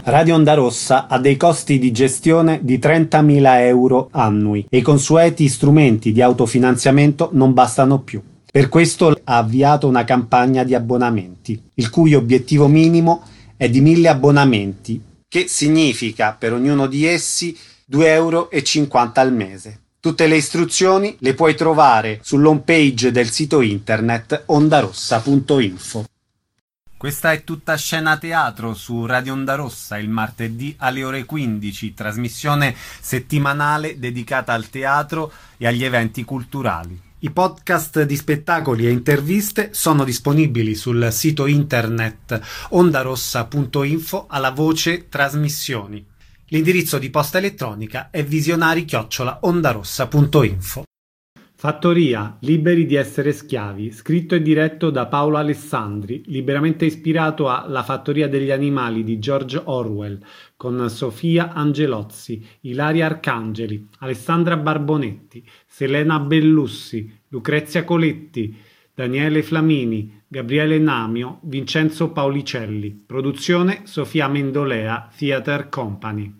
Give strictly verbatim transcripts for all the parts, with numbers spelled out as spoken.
Radio Onda Rossa ha dei costi di gestione di trentamila euro annui e i consueti strumenti di autofinanziamento non bastano più. Per questo ha avviato una campagna di abbonamenti, il cui obiettivo minimo è di mille abbonamenti, che significa per ognuno di essi due euro e cinquanta al mese. Tutte le istruzioni le puoi trovare sull'home page del sito internet ondarossa punto info. Questa è tutta scena teatro su Radio Onda Rossa il martedì alle ore quindici, trasmissione settimanale dedicata al teatro e agli eventi culturali. I podcast di spettacoli e interviste sono disponibili sul sito internet ondarossa punto info alla voce trasmissioni. L'indirizzo di posta elettronica è visionari chiocciola ondarossa punto info. Fattoria, liberi di essere schiavi, scritto e diretto da Paolo Alessandri, liberamente ispirato a La fattoria degli animali di George Orwell, con Sofia Angelozzi, Ilaria Arcangeli, Alessandra Barbonetti, Selena Bellussi, Lucrezia Coletti, Daniele Flamini, Gabriele Namio, Vincenzo Paulicelli. Produzione Sofia Mendolea, Theater Company.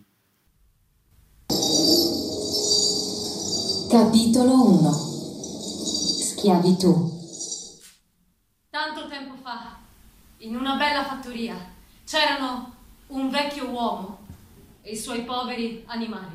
Capitolo uno. Schiavitù. Tanto tempo fa, in una bella fattoria, c'erano un vecchio uomo e i suoi poveri animali.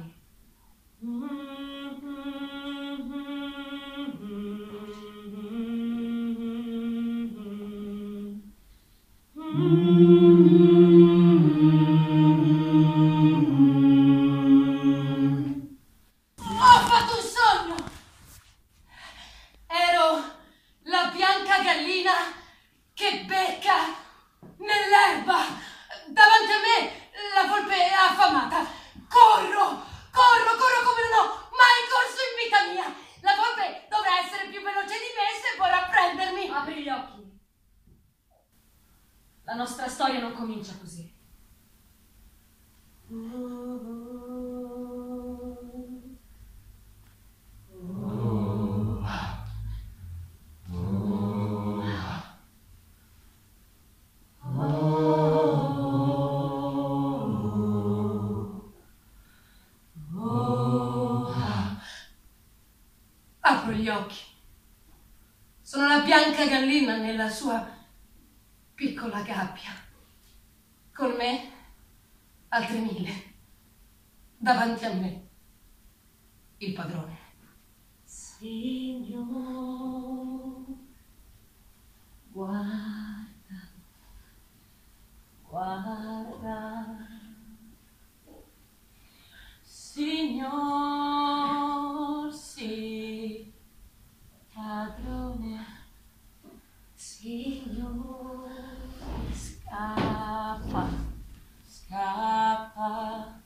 La nostra storia non comincia così. Apro gli occhi. Sono la bianca gallina nella sua piccola gabbia. Con me altri mille. Davanti a me il padrone. Signor, guarda, guarda. Signor, sì, padrone. Signor, scappa, scappa,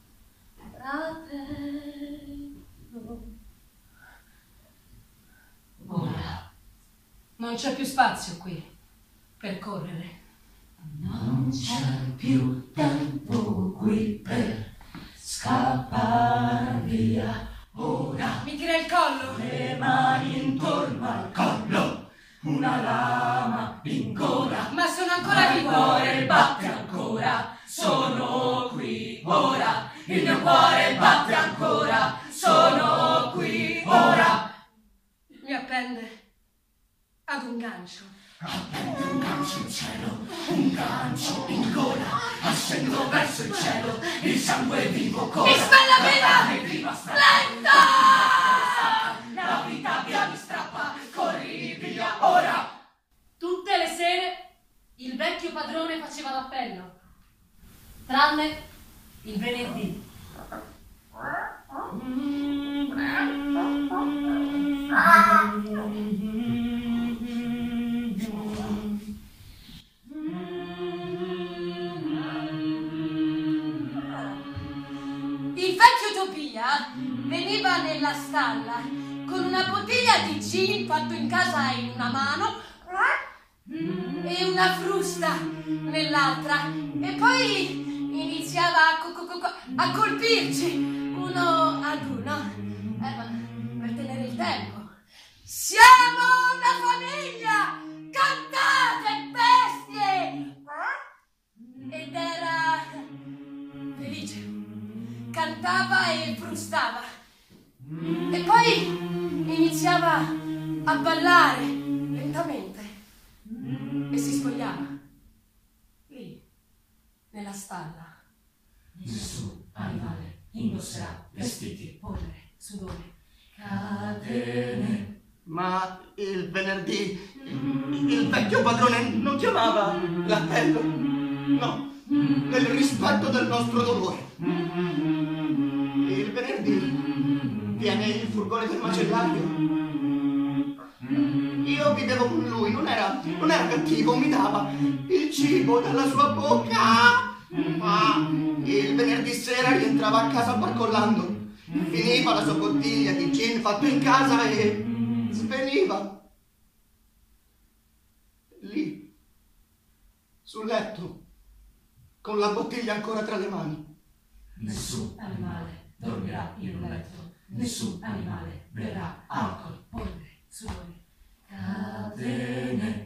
fratello. Ora, non c'è più spazio qui per correre. Non c'è più tempo qui per scappare via. Ora mi tira il collo, le mani intorno al collo. Una lama in gola, ma sono ancora vivo. Il cuore batte ancora, sono qui ora. Il mio cuore batte ancora, sono qui ora. Mi appende ad un gancio. Appende un gancio in cielo, un gancio in gola. Ascendo verso il cielo, il sangue vivo corre. Mi spella vita, splenda! La vita via mi strappa, corri via ora. Tutte le sere il vecchio padrone faceva l'appello, tranne il venerdì. Il vecchio Tobia veniva nella stalla con una bottiglia di gin fatto in casa in una mano e una frusta nell'altra, e poi iniziava a, co- co- co- a colpirci uno ad uno eh, per tenere il tempo. Siamo una famiglia, cantate bestie! Ed era cantava e frustava. E poi iniziava a ballare lentamente e si spogliava lì, nella stalla. Nessun animale indosserà vestiti, Polvere, sudore, catene. Ma il venerdì il vecchio padrone non chiamava l'appello? No, nel rispetto del nostro dolore. Il venerdì viene il furgone del macellario. Io vivevo con lui, non era, non era cattivo, mi dava il cibo dalla sua bocca. Ma il venerdì sera rientrava a casa barcollando. Finiva la sua bottiglia di gin fatto in casa e sveniva. Lì, sul letto, con la bottiglia ancora tra le mani. Nessun animale dormirà in un letto, nessun animale berrà alcol, polvere, sudore, catene.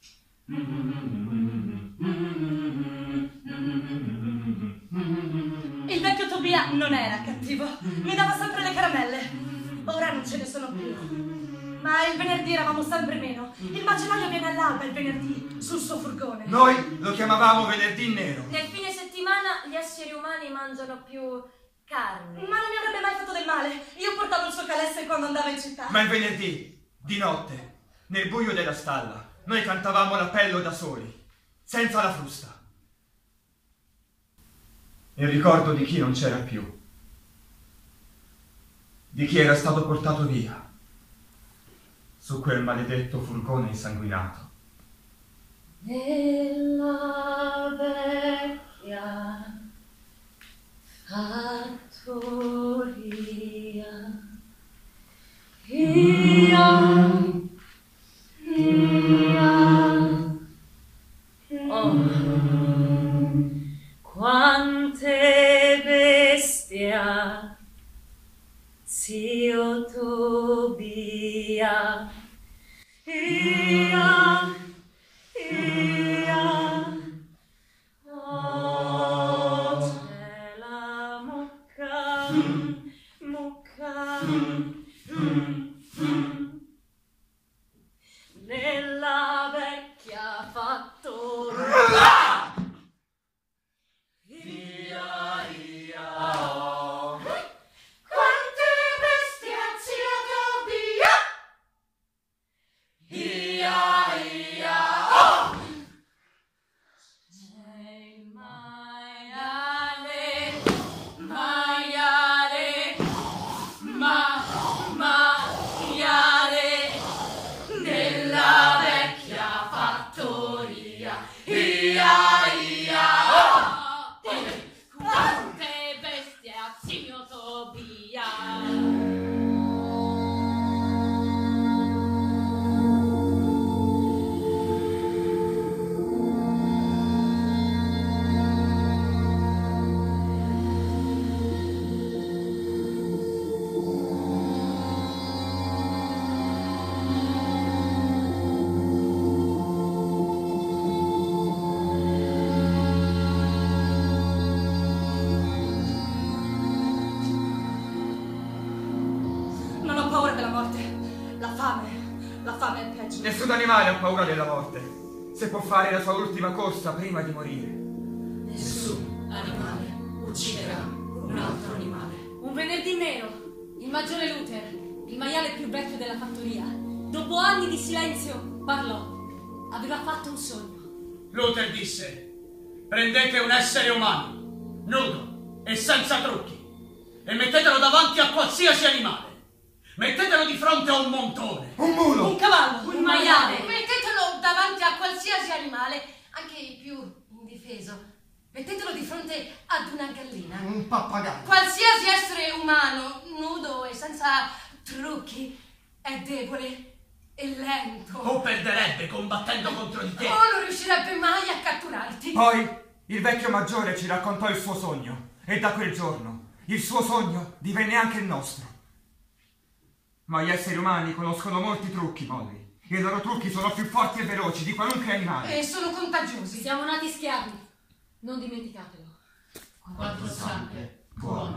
Il vecchio Tobia non era cattivo, mi dava sempre le caramelle. Ora non ce ne sono più. Ma il venerdì eravamo sempre meno. Il macellaio viene all'alba il venerdì sul suo furgone. Noi lo chiamavamo venerdì nero. Nel fine settimana gli esseri umani mangiano più carne. Ma non mi avrebbe mai fatto del male. Io portavo il suo calesse quando andava in città. Ma il venerdì, di notte, nel buio della stalla, noi cantavamo l'appello da soli, senza la frusta. Il ricordo di chi non c'era più, di chi era stato portato via su quel maledetto furgone insanguinato. Nella vecchia fattoria io, io, oh, quante bestia, zio Tobia, ia, ia, oh, c'è la mucca, mucca, mm, mm, nella vecchia fattoria. Ia, ia, oh. Quante bestie, zio Tobia! Ia, ia, oh! C'è il maiale, maiale, ma, maiale, nella vecchia fattoria. Ia, ia, oh! Quante bestie, zio Tobia! Non ho paura della morte. La fame, la fame è peggio. Nessun animale ha paura della morte, se può fare la sua ultima corsa prima di morire. Nessun animale ucciderà un altro animale. Un venerdì nero, il maggiore Luther, il maiale più vecchio della fattoria, dopo anni di silenzio, parlò. Aveva fatto un sogno. Luther disse: prendete un essere umano, nudo e senza trucchi, e mettetelo davanti a qualsiasi animale. Mettetelo di fronte a un montone, Un mulo! Un cavallo, Un maiale. Mettetelo davanti a qualsiasi animale, anche il più indifeso. Mettetelo di fronte ad una gallina. Un pappagallo. Qualsiasi essere umano, nudo e senza trucchi, è debole e lento. o perderebbe combattendo contro di te. O non riuscirebbe mai a catturarti. Poi il vecchio maggiore ci raccontò il suo sogno, e da quel giorno il suo sogno divenne anche il nostro. Ma gli esseri umani conoscono molti trucchi, Molly. I loro trucchi sono più forti e veloci di qualunque animale. E sono contagiosi. Siamo nati schiavi, non dimenticatelo. Quanto sangue buono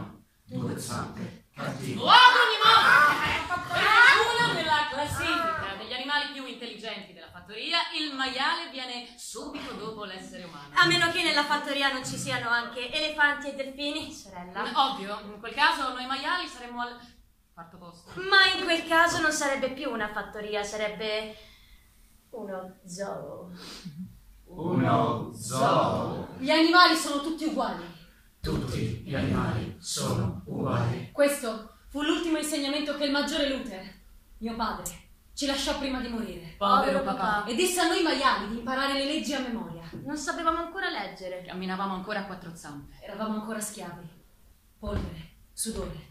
due zampe, cattivo. Uomini morti! Uno nella classifica degli animali più intelligenti della fattoria, il maiale viene subito dopo l'essere umano. A meno che nella fattoria non ci siano anche elefanti e delfini, sorella. Ovvio, in quel caso noi maiali saremmo al quarto posto. Ma in quel caso non sarebbe più una fattoria, sarebbe uno zoo. Uno zoo. Gli animali sono tutti uguali. Tutti gli animali sono uguali. Questo fu l'ultimo insegnamento che il maggiore Luther, mio padre, ci lasciò prima di morire. Povero papà. E disse a noi maiali di imparare le leggi a memoria. Non sapevamo ancora leggere. Camminavamo ancora a quattro zampe. Eravamo ancora schiavi. Polvere, sudore,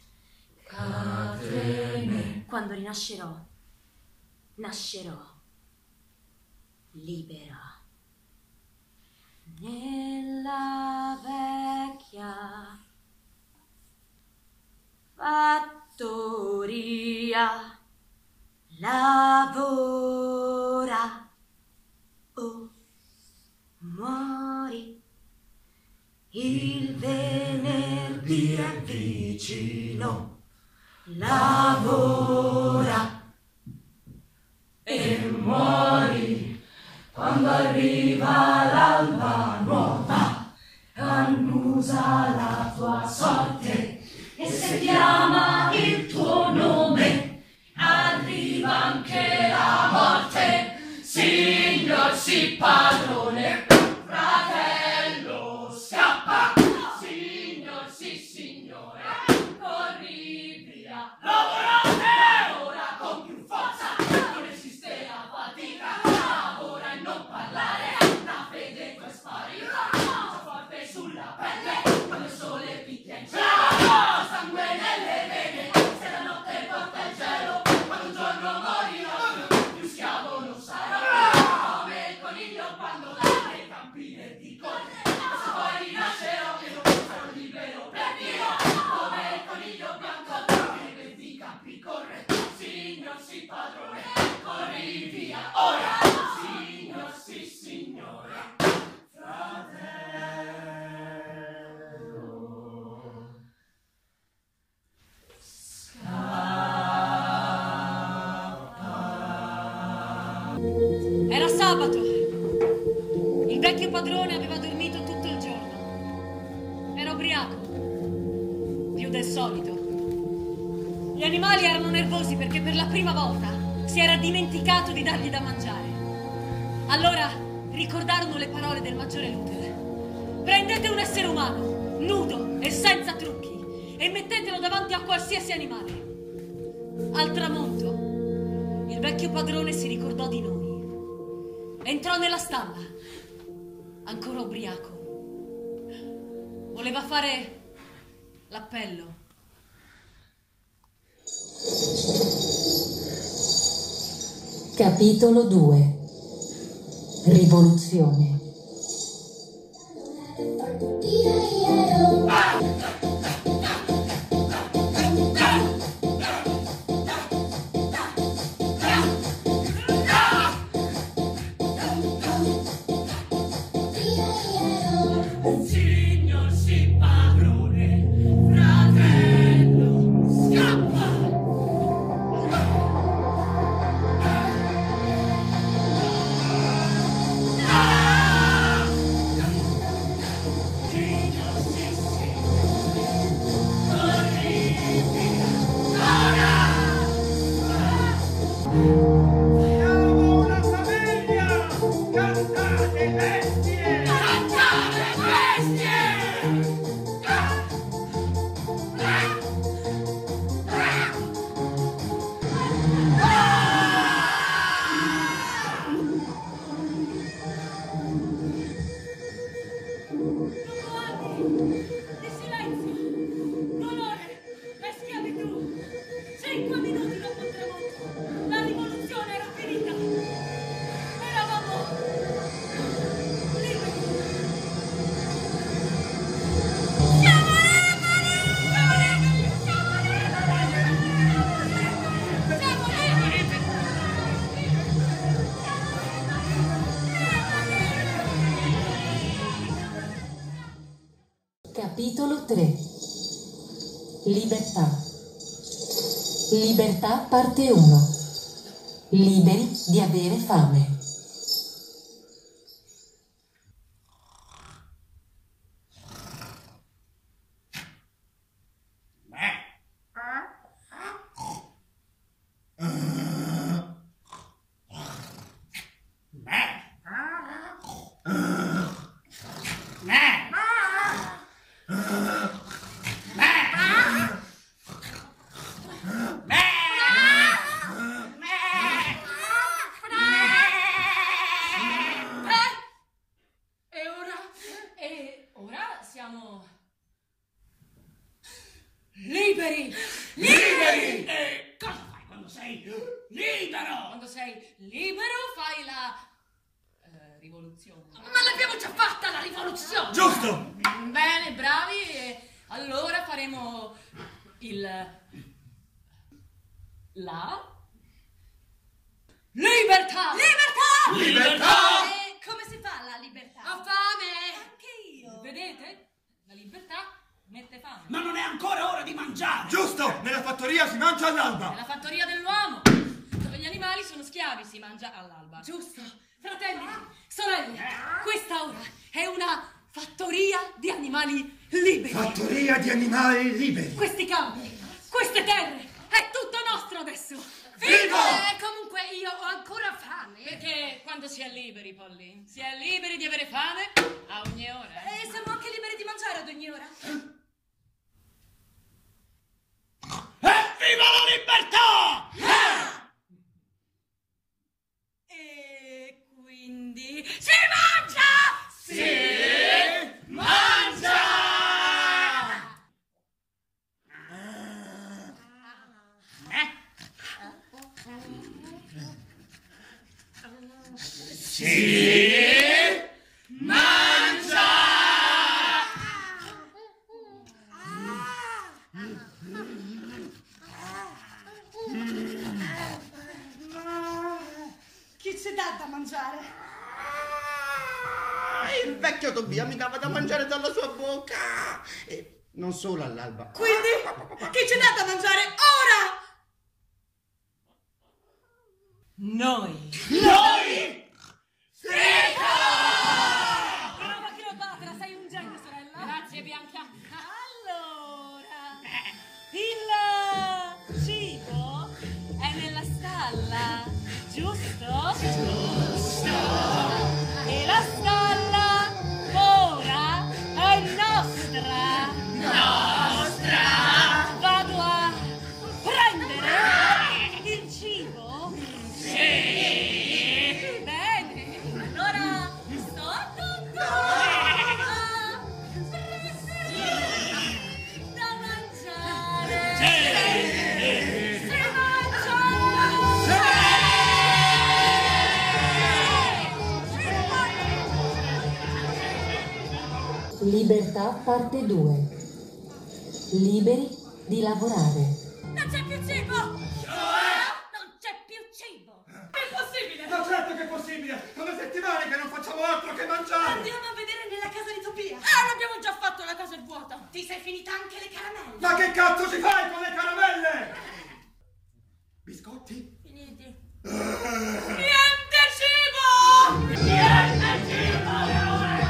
catene. Quando rinascerò, nascerò libera. Nella vecchia fattoria lavora o muori. Il venerdì è vicino, lavora E muori quando arriva l'alba nuova, annusa la tua sorte, e se chiama il tuo nome arriva anche la morte. Signor sì padrone, fratello scappa. Signor sì signore, corri via. Lavora ora con più forza, non esiste la fatica. Lavora e non parlare, la fede poi sparirà. Forte sulla pelle quando il sole picchia in cielo, sangue nelle vene se la notte porta il gelo. Quando un giorno morirò più schiavo non sarò, come il coniglio quando va nei campi verdi corre. Se poi rinascerò che non sarò libero per Dio, come il coniglio bianco nei verdi campi corre. Signor sì padrone, corri via ora. Signor sì signore, Era sabato. Il vecchio padrone aveva dormito tutto il giorno. Era ubriaco, più del solito. Gli animali erano nervosi perché per la prima volta si era dimenticato di dargli da mangiare. Allora ricordarono le parole del maggiore Luther. Prendete un essere umano, nudo e senza trucchi, e mettetelo davanti a qualsiasi animale. Al tramonto, il vecchio padrone si ricordò di noi. Entrò nella stalla, ancora ubriaco. Voleva fare l'appello. Capitolo due. Rivoluzione. signor sì padrone, fratello scappa. Capitolo tre. Libertà. Libertà parte uno. Liberi di avere fame. Liberi! Liberi! E cosa fai quando sei libero? Quando sei libero fai la... eh, rivoluzione. Ma l'abbiamo già fatta la rivoluzione! Giusto! Bene, bravi, e allora faremo il... la... libertà! Libertà! Libertà! E come si fa la libertà? Ho fame! Anche io. Vedete? La libertà mette fame. Ma non è ancora ora di mangiare! Giusto! Nella fattoria si mangia all'alba! Nella fattoria dell'uomo, dove gli animali sono schiavi, si mangia all'alba. Giusto! Fratelli, sorelle, questa ora è una fattoria di animali liberi. Fattoria di animali liberi! Questi campi, queste terre, è tutto nostro adesso. Viva! Eh, comunque io ho ancora fame. Perché quando si è liberi, Polly, si è liberi di avere fame a ogni ora. E siamo anche liberi di mangiare ad ogni ora. Evviva la libertà! E quindi... Si mangia! Si mangia! Si mangia! Chi ci dà da mangiare? Il vecchio Tobia mi dava da mangiare dalla sua bocca. E non solo all'alba. Quindi, chi ci dà da mangiare ora? Noi. Noi! Brava Cleopatra, sei un genio, sorella. Grazie, Bianca. Allora, il cibo è nella stalla, giusto? Giusto. E la stalla ora è nostra. Nostra. Vado a prendere il cibo. Sì. Bene. Allora, sto tutto. Da mangiare. Sì. Si mangia. Libertà parte due. Liberi di lavorare. Non c'è più cibo! Non c'è più cibo! È possibile. Ma certo che è possibile! Sono settimane che non facciamo altro che mangiare! Andiamo a vedere nella casa di Tobia! Ah, l'abbiamo già fatto, la casa è vuota! Ti sei finita anche le caramelle! Ma che cazzo ci fai con le caramelle? Biscotti? Finiti! Niente cibo! Niente cibo!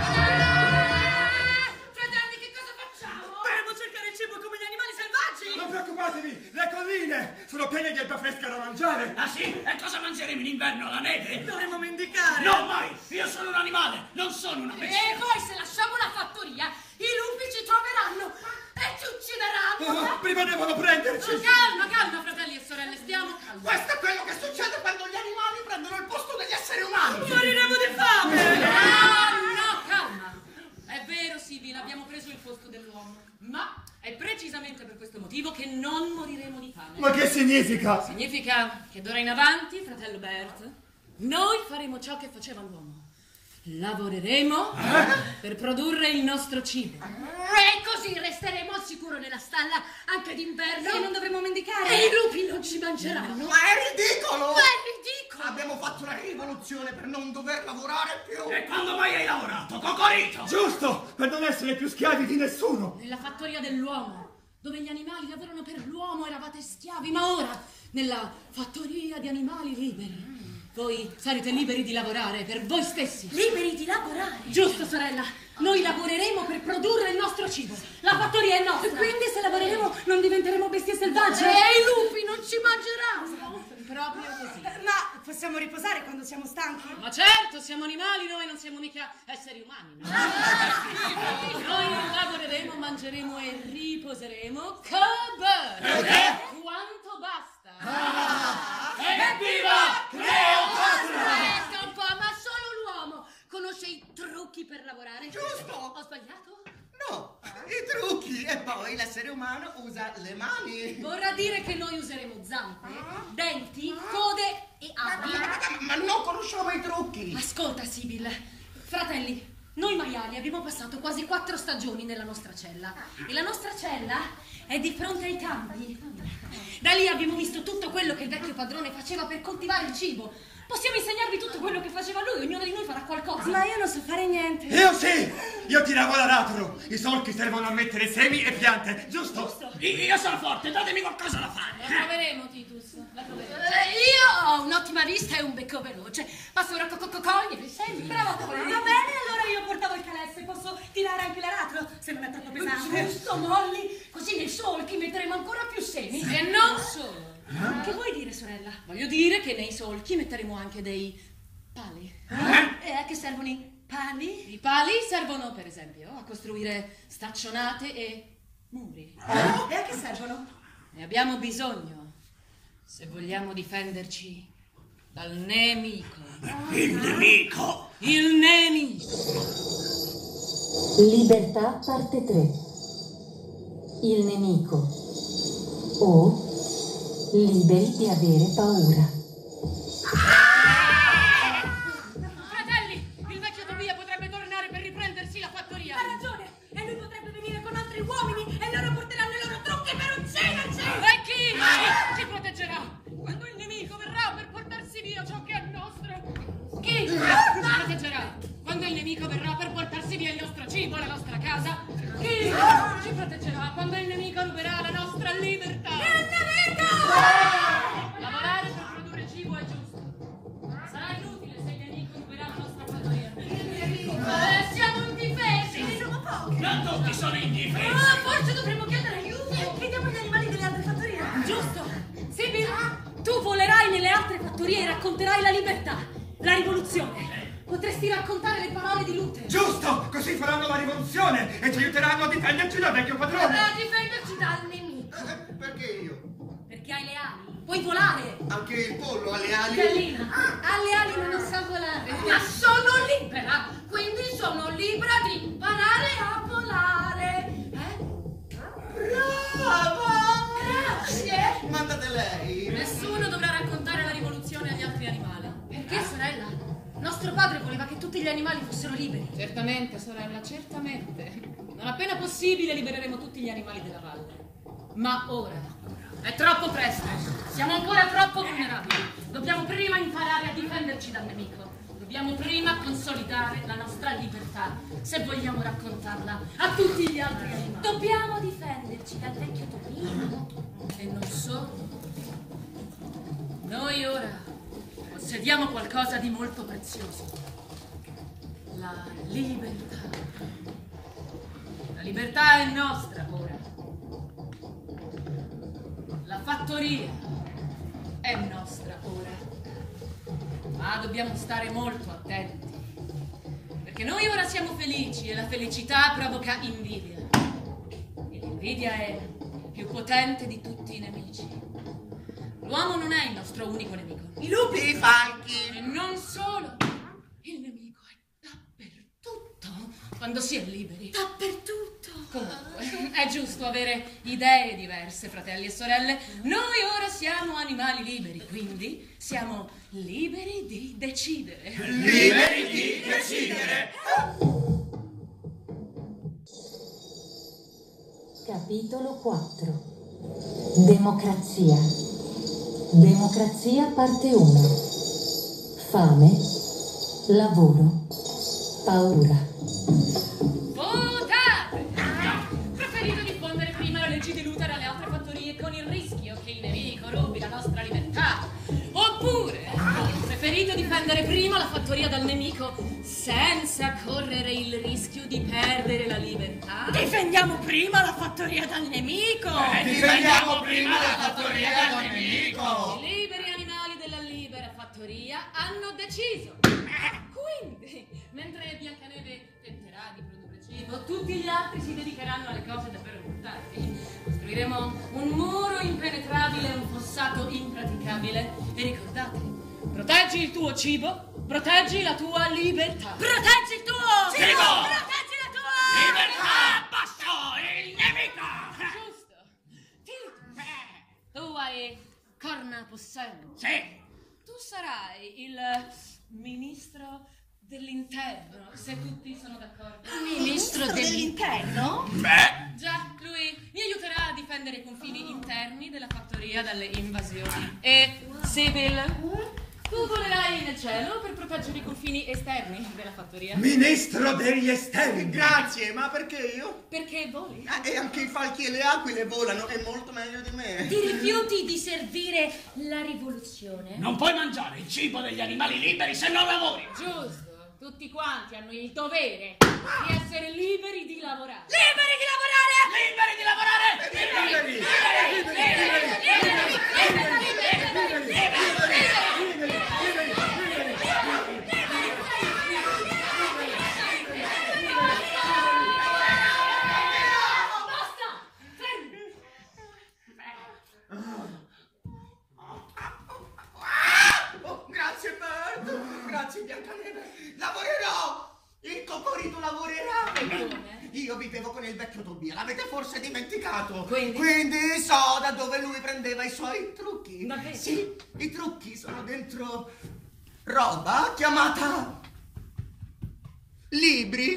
Fratelli, che cosa facciamo? Dovremmo cercare il cibo come gli animali selvaggi! Non preoccupatevi! Le colline sono piene di erba fresca da mangiare! Ah sì? E cosa mangeremo in inverno? La neve? Dovremmo mendicare! No, mai! Io sono un animale, non sono una bestia! E poi se lasciamo la fattoria, i lupi ci troveranno e ci uccideranno! Oh, prima devono prenderci! Calma, calma, fratelli e sorelle, stiamo calmi. Questo è quello che succede quando gli animali prendono il posto degli esseri umani. Moriremo di fame! No, no, calma. È vero, Sibyl, abbiamo preso il posto dell'uomo, ma è precisamente per questo motivo che non moriremo di fame. Ma che significa? Significa che d'ora in avanti, fratello Bert, noi faremo ciò che faceva l'uomo. Lavoreremo per produrre il nostro cibo. E così resteremo al sicuro nella stalla anche d'inverno. E non dovremo mendicare. E i lupi non ci mangeranno. Ma è ridicolo! Ma è ridicolo! Abbiamo fatto una rivoluzione per non dover lavorare più. E quando mai hai lavorato, Cocorito? Giusto! Per non essere più schiavi di nessuno! Nella fattoria dell'uomo dove gli animali lavorano per l'uomo, eravate schiavi, ma ora, nella fattoria di animali liberi, voi sarete liberi di lavorare per voi stessi. Liberi di lavorare? Giusto, sorella. Noi lavoreremo per produrre il nostro cibo. La fattoria è nostra. E quindi se lavoreremo non diventeremo bestie selvagge? E i lupi non ci mangeranno. Proprio così. Ma possiamo riposare quando siamo stanchi? Ma certo, siamo animali, noi non siamo mica esseri umani, no? Noi lavoreremo, mangeremo e riposeremo. Che bello! Quanto basta! Evviva Cleopatra! Aspetta un po', ma solo l'uomo conosce i trucchi per lavorare. Giusto! Ho sbagliato? No, i trucchi! E poi l'essere umano usa le mani! Vorrà dire che noi useremo zampe, denti, code e ali. Ma, ma non conosciamo i trucchi! Ascolta, Sibyl. Fratelli, noi maiali abbiamo passato quasi quattro stagioni nella nostra cella. E la nostra cella è di fronte ai campi. Da lì abbiamo visto tutto quello che il vecchio padrone faceva per coltivare il cibo. Possiamo insegnarvi tutto quello che faceva lui, ognuno di noi farà qualcosa. Ma io non so fare niente. Io sì! Io tiravo l'aratro! I solchi servono a mettere semi e piante, giusto? Giusto. Io sono forte, datemi qualcosa da fare. La troveremo, Titus. La troveremo. Eh, io ho un'ottima vista e un becco veloce. Basta ora co- co- cogliere i semi. Bravo, va bene, allora io portavo il calesse, posso tirare anche l'aratro, se non è troppo pesante. Giusto, Molly. Così nei solchi metteremo ancora più semi. E non solo. Che vuoi dire, sorella? Voglio dire che nei solchi metteremo anche dei pali. E a che servono i pali? I pali servono, per esempio, a costruire staccionate e muri. E a che servono? Ne abbiamo bisogno se vogliamo difenderci dal nemico. Il nemico! Il nemico! Libertà parte tre. Il nemico. O liberi di avere paura. Fratelli, il vecchio Tobia potrebbe tornare per riprendersi la fattoria. Ha ragione! E lui potrebbe venire con altri uomini e loro porteranno i loro trucchi per ucciderci! E chi? Chi ci proteggerà quando il nemico verrà per portarsi via ciò che è nostro? Chi ci proteggerà quando il nemico verrà per portarsi via il nostro cibo, la nostra casa? Chi ci proteggerà quando il nemico ruberà la nostra libertà? Il nemico! Lavorare per produrre cibo è giusto. Sarà inutile se il nemico ruberà la nostra fattoria. Eh, siamo indifesi! Siamo pochi! Non tutti sono indifesi! Ah, forse dovremmo chiedere aiuto! Chiediamo agli animali delle altre fattorie! Giusto! Sibyl, tu volerai nelle altre fattorie e racconterai la libertà, la rivoluzione. Potresti raccontare le parole di Luther. Giusto! Così faranno la rivoluzione e ci aiuteranno a difenderci dal vecchio padrone! A difenderci dal nemico. Eh, perché io? Perché hai le ali. Puoi volare. Anche il pollo ha le ali? Gallina, ha le ali ma non sa volare. Ma sono libera, quindi sono libera di imparare a volare. Eh? Brava! Grazie. Mandate lei! Nessuno dovrà raccontare la rivoluzione agli altri animali. Perché, sorella? Nostro padre voleva che tutti gli animali fossero liberi. Certamente, sorella, certamente. Non appena possibile libereremo tutti gli animali della valle. Ma ora è troppo presto. Siamo ancora troppo vulnerabili. Dobbiamo prima imparare a difenderci dal nemico. Dobbiamo prima consolidare la nostra libertà, se vogliamo raccontarla a tutti gli altri animali. Dobbiamo difenderci dal vecchio Tobia. E non solo. Noi ora possediamo qualcosa di molto prezioso. La libertà. La libertà è nostra ora. La fattoria è nostra ora. Ma dobbiamo stare molto attenti. Perché noi ora siamo felici e la felicità provoca invidia. E l'invidia è il più potente di tutti i nemici. L'uomo non è il nostro unico nemico. I lupi! I falchi! E non solo. Il nemico è dappertutto quando si è liberi. Dappertutto. Comunque, è giusto avere idee diverse, fratelli e sorelle. Noi ora siamo animali liberi, quindi siamo liberi di decidere. Liberi di decidere! Capitolo quattro. Democrazia. Democrazia parte uno. Fame, lavoro, paura. Votate! Preferito diffondere prima la legge di Luther preferito difendere prima la fattoria dal nemico senza correre il rischio di perdere la libertà. Difendiamo prima la fattoria dal nemico! Eh, difendiamo prima la fattoria dal nemico! I liberi animali della libera fattoria hanno deciso. Quindi, mentre Biancaneve tenterà di produrre cibo, tutti gli altri si dedicheranno alle cose davvero importanti. Costruiremo un muro impenetrabile e un fossato impraticabile. E ricordate, proteggi il tuo cibo, proteggi la tua libertà. Proteggi il tuo cibo! Proteggi la tua Libertà! Basso il nemico! Giusto. Titus, tu hai corna possenti. Sì! Tu sarai il ministro dell'interno, se tutti sono d'accordo. Ministro dell'interno? Beh! Già, lui mi aiuterà a difendere i confini interni della fattoria dalle invasioni. E Sibyl, tu volerai nel cielo per proteggere i confini esterni della fattoria. Ministro degli esterni! Grazie, ma perché io? Perché voli? Ah, e anche i falchi e le aquile volano, è molto meglio di me. Ti rifiuti di servire la rivoluzione? Non puoi mangiare il cibo degli animali liberi se non lavori! Giusto. Tutti quanti hanno il dovere di essere liberi di lavorare. Liberi di lavorare! Liberi di lavorare! Liberi! Liberi! Liberi! Liberi! Liberi! Basta! Fermi! Oh, grazie Bert, grazie Biancaneve. Lavorerò! Il Cocorito lavorerà! Come? Io vivevo con il vecchio Tobia, l'avete forse dimenticato? Quindi? Quindi so da dove lui prendeva i suoi trucchi. Davvero? Sì, i trucchi sono dentro roba chiamata libri.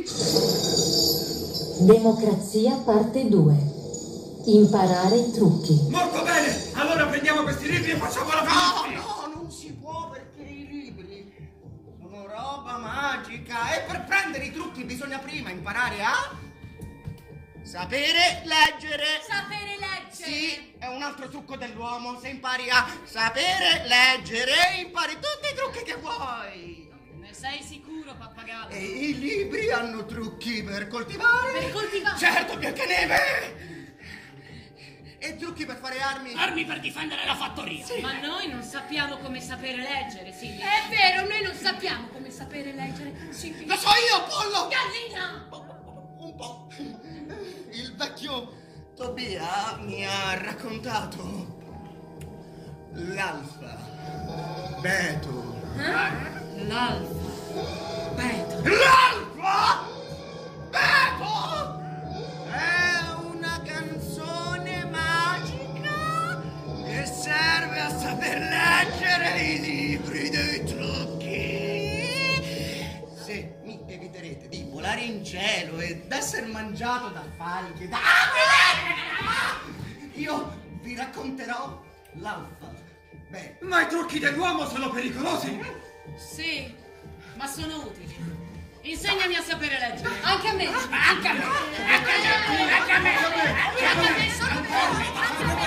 Democrazia parte due. Imparare i trucchi. Molto bene! Allora prendiamo questi libri e facciamo la No, fine! no, non si può perché i libri sono roba magica e per prendere i trucchi bisogna prima imparare a sapere leggere. Sapere leggere! Sì, è un altro trucco dell'uomo. Se impari a sapere leggere, impari tutti i trucchi che vuoi. Ne sei sicuro, pappagallo? E i libri hanno trucchi per coltivare. Per coltivare? Certo, Biancaneve! E trucchi per fare armi. Armi per difendere la fattoria! Ma noi non sappiamo come sapere leggere, Silvia. È vero, noi non sappiamo come sapere leggere. Sì, Lo so io, pollo! Gallina! Un po'. Il vecchio Tobia mi ha raccontato l'alfa, Beto. Eh? L'alfa. Beto. L'alfa! Beto! È una canzone magica che serve a saper leggere i libri dei trucchi. Se mi eviterete di volare in cielo ed essere mangiato da falchi e da aquile, io vi racconterò l'alfa. Beh, Ma i trucchi dell'uomo sono pericolosi! Sì, ma sono utili. Insegnami a sapere leggere. Anche a me. Anche a me! Anche a me! Anche a me! Anche a me! Sono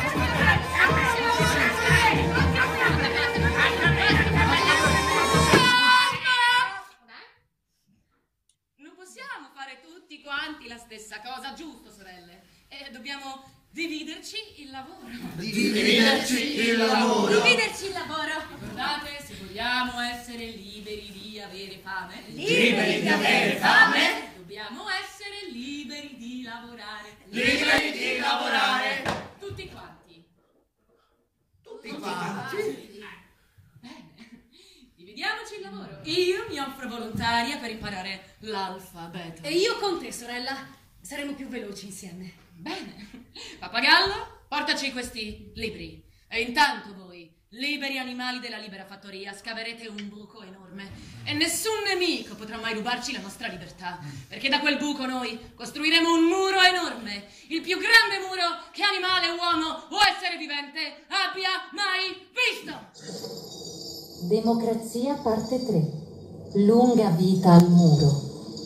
Non possiamo fare tutti quanti la stessa cosa, giusto, sorelle? E dobbiamo dividerci il lavoro. dividerci il lavoro. Dividerci il lavoro! Ricordate, se vogliamo essere liberi di avere fame, Liberi di avere fame! dobbiamo essere liberi di lavorare. Liberi di lavorare. Tutti quanti. Tutti quanti. Bene, dividiamoci il lavoro. Io mi offro volontaria per imparare l'alfabeto. E io con te, sorella. Saremo più veloci insieme. Bene. Pappagallo, portaci questi libri. E intanto voi, liberi animali della libera fattoria, scaverete un buco enorme. E nessun nemico potrà mai rubarci la nostra libertà. Perché da quel buco noi costruiremo un muro enorme. Il più grande muro che animale, uomo o essere vivente abbia mai visto. Democrazia parte tre. Lunga vita al muro.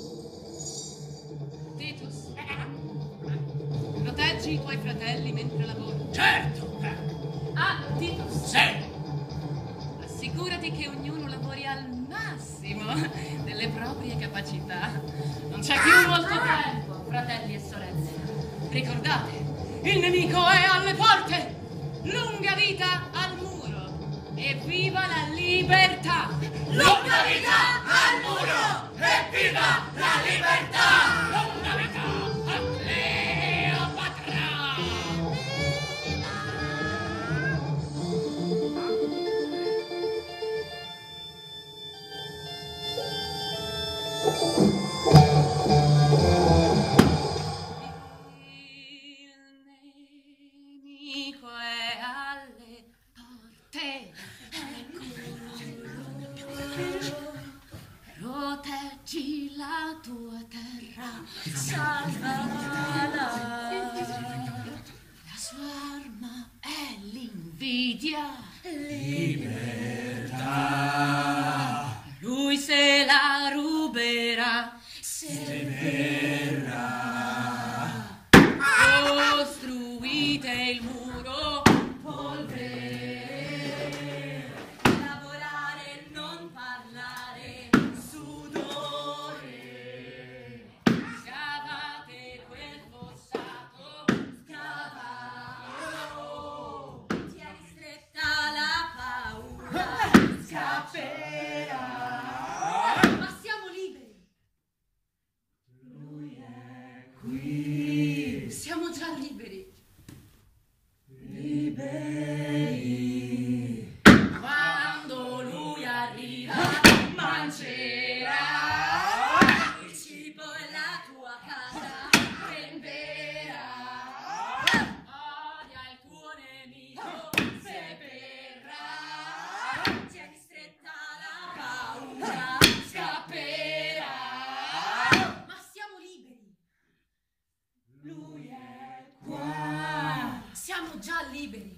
Titus, proteggi i tuoi fratelli mentre lavori. Certo! Ah, Titus, Sì! assicura assicurati che ognuno lavori al massimo delle proprie capacità. Non c'è più molto tempo, fratelli e sorelle. Ricordate, il nemico è alle porte. Lunga vita al muro e viva la libertà! Lunga vita al muro e viva la libertà! Lunga vita a Cleopatra! Il nemico è alle porte. Proteggi la tua terra, salvala. La sua arma è l'invidia. Libertà. Lui se la ruberà, se verrà. Costruite il muro, polvere. Lavorare, non parlare, sudore. Scavate quel fossato, scavalo. Tieni stretta la paura, scapperà. Ma siamo liberi. Lui è qui. Siamo già liberi. Liberi. Quando lui arriva, mangerà il cibo e la tua casa prenderà. Odia il tuo nemico se verrà. Tieni stretta la paura, scapperà. Ma siamo liberi. Lui è qua. Siamo già liberi.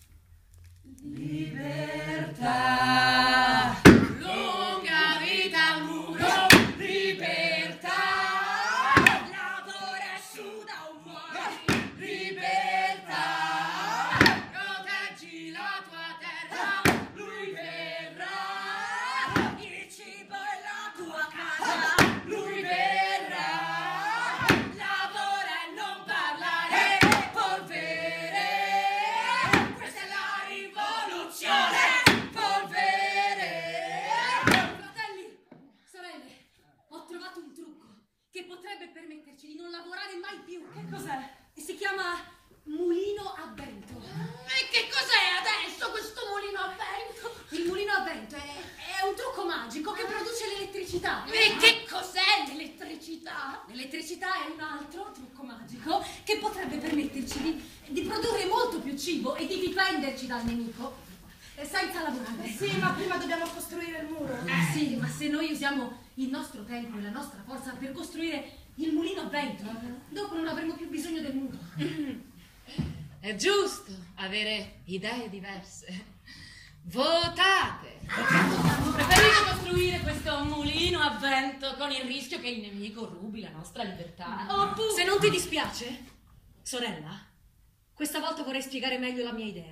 Libertà. Lunga vita al muro. Libertà. Lavora e suda un fuori. Libertà. Proteggi la tua terra. Lui verrà. Il cibo e la tua casa. Lui verrà. Lavora e non parlare. Polvere. Questa è la rivoluzione. Polvere. Fratelli, sorelle, ho trovato un trucco che potrebbe permetterci di non lavorare mai più. Che cos'è? Si chiama mulino a vento. E che cos'è adesso questo mulino a vento? Il mulino a vento è, è un trucco magico che produce l'elettricità. E che cos'è l'elettricità? L'elettricità è un altro trucco magico che potrebbe permetterci di, di produrre molto più cibo e di difenderci dal nemico eh, senza lavorare. Sì, ma prima dobbiamo costruire il muro. Eh, sì, ma se noi usiamo il nostro tempo e la nostra forza per costruire il mulino a vento, dopo non avremo più bisogno del muro. È giusto avere idee diverse. Votate! Preferite costruire questo mulino a vento con il rischio che il nemico rubi la nostra libertà? Oppure... Se non ti dispiace, sorella, questa volta vorrei spiegare meglio la mia idea.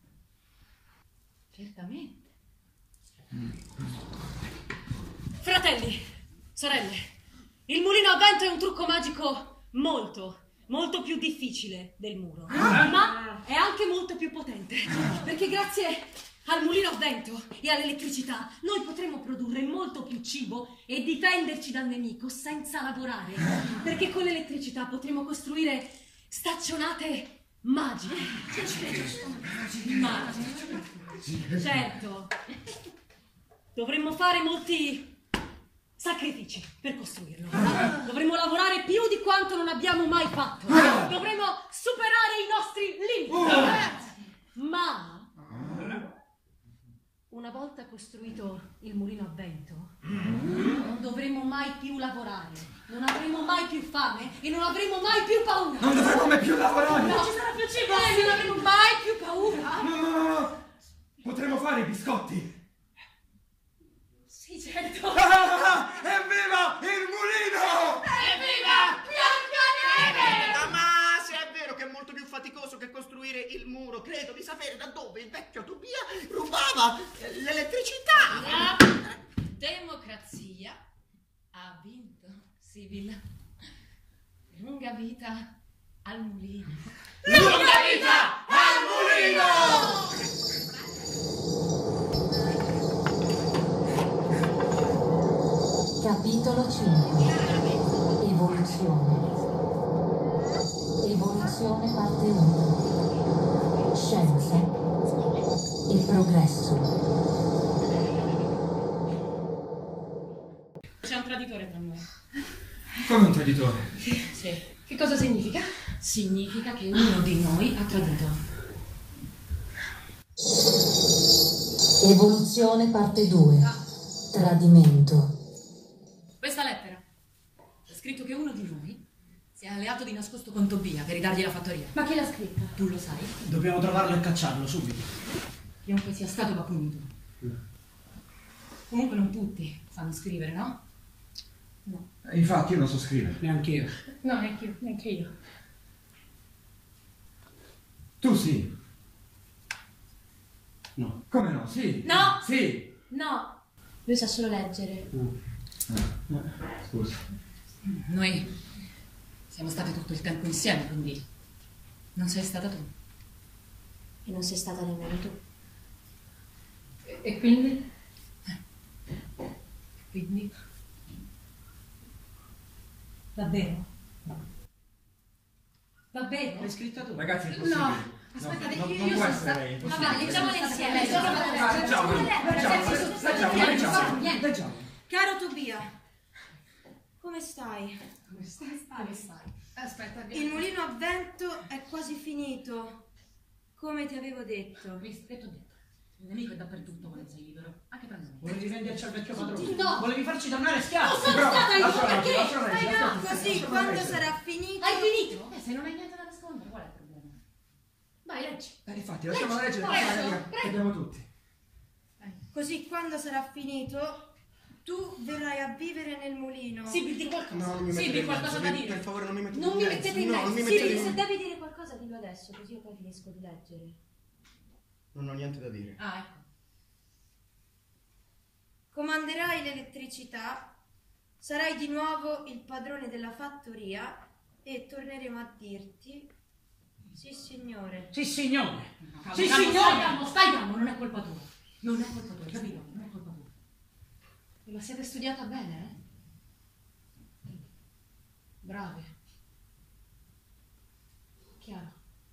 Certamente. Fratelli, sorelle, il mulino a vento è un trucco magico molto, molto più difficile del muro, ma è anche molto più potente, perché grazie al mulino a vento e all'elettricità noi potremo produrre molto più cibo e difenderci dal nemico senza lavorare, perché con l'elettricità potremo costruire staccionate magiche. Magiche. Certo, dovremmo fare molti sacrifici per costruirlo. Dovremmo lavorare più di quanto non abbiamo mai fatto. Dovremmo superare i nostri limiti. Ma una volta costruito il mulino a vento, non dovremo mai più lavorare, non avremo mai più fame e non avremo mai più paura. Non dovremo mai più lavorare! Non ci sarà più cibo e non avremo mai più paura. No, no, no, no! Potremo fare i biscotti! Sì, certo! Ah, evviva il mulino! Evviva Biancaneve! Ah, ma se è vero che è molto più faticoso che costruire costruire il muro. Credo di sapere da dove il vecchio Tobia rubava l'elettricità. La democrazia ha vinto, Sibyl. Lunga vita al mulino. Lunga vita al mulino! Capitolo cinque. Evoluzione. Evoluzione parte uno. Scienza e progresso. C'è un traditore tra noi. Come un traditore? Sì. Che cosa significa? Significa che uno di noi ha tradito. Evoluzione parte due. Tradimento. Questa lettera c'è scritto che uno di noi si è alleato di nascosto con Tobia per ridargli la fattoria. Ma chi l'ha scritta? Tu lo sai? Dobbiamo trovarlo e cacciarlo subito. Chiunque sia stato va punito. Comunque non tutti sanno scrivere, no? No. Infatti io non so scrivere. Neanche io. No, neanche io. Neanche io. Tu sì. No. Come no? Sì. No! Sì. No! Lui sa solo leggere. Ah, scusa. Noi siamo state tutto il tempo insieme, quindi non sei stata tu. E non sei stata nemmeno tu. E, e quindi? Eh. Quindi? Davvero? Davvero? L'hai scritta tu? Ragazzi, è impossibile. No. Aspetta, no, io, non io può sono essere stata... lei, è Vabbè, impossibile. leggiamole insieme. Leggiamole, leggiamole, leggiamole, leggiamole, leggiamole. Caro Tobia, come stai? Come stai? Come stai? Aspetta, Il mulino a vento è quasi finito, come ti avevo detto. Visto, detto, detto. Il nemico è dappertutto quando sei libero, anche tra noi. Volevi venderci al vecchio padrone? No. Volevi farci tornare schiavi? Non sono stata io, perché? Stai no, così quando sarà finito... Hai finito? Eh, se non hai niente da nascondere, qual è il problema? Vai, leggi. Eh, infatti, lasciamo Leggi, leggere, presto, perché prego. abbiamo tutti. Così quando sarà finito, tu verrai a vivere nel mulino. Sì, di qualcosa. No, non mi Sì, mettete di in qualcosa mezzo. da dire. Per favore, non mi mettete Non in mi mezzo. mettete in No, mezzo. non mi Sì, mettete Sì, in se mezzo. devi dire qualcosa dillo adesso, così io poi finisco di leggere. Non ho niente da dire. Ah, ecco. Comanderai l'elettricità, sarai di nuovo il padrone della fattoria e torneremo a dirti sì signore. Sì, signore. Calmo, Sì, calmo, signore. Stai calmo, stai calmo, non è colpa tua. Non è colpa tua, capito? Non è colpa tua. E la siete studiata bene, eh? Brave. Chiaro.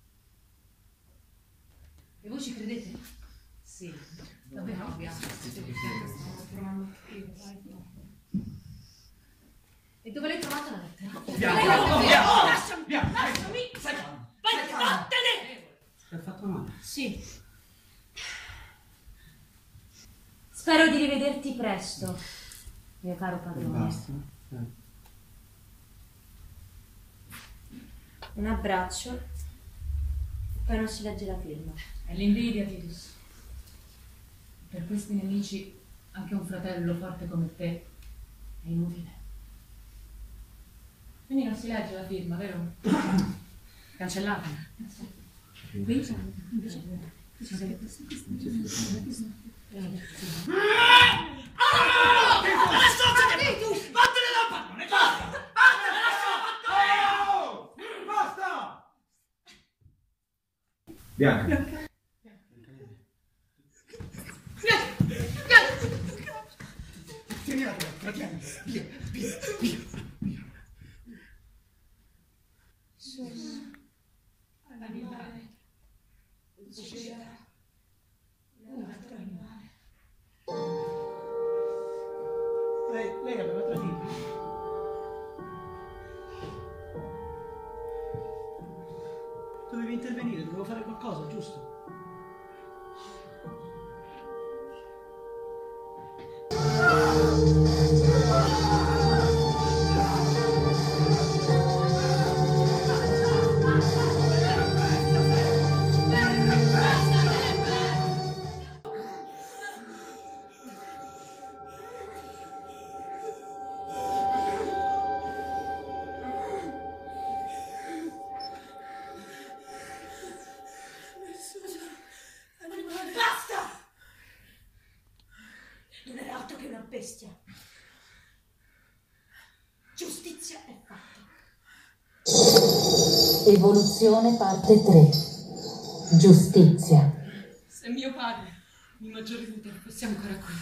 E voi ci credete? Sì. Davvero abbiamo. Stavo provando a capire, dai, no. E dove l'hai trovata la lettera? Via, L'hai trovata? via, Oh, lasciami, via, lasciami! stai calmo. Vai, Stai calmo. vattene! Ti ha fatto male? Sì. Spero di rivederti presto, mio caro padrone. Un abbraccio, poi non si legge la firma. È l'invidia, Titus. Per questi nemici, anche un fratello forte come te è inutile. Quindi non si legge la firma, vero? Cancellata. Qui? Invece... Vattene dal padrone, basta! Vattene, lascia! Basta! Bianca. Tieni la tua, tieni. Via, via, via, via. Sono animale. Succederà un altro animale. Lei, lei aveva tradito. Dovevi intervenire, dovevo fare qualcosa, giusto? bestia. Giustizia è fatta. Evoluzione parte tre. Giustizia. Se mio padre, il maggiore di te, fosse ancora qui,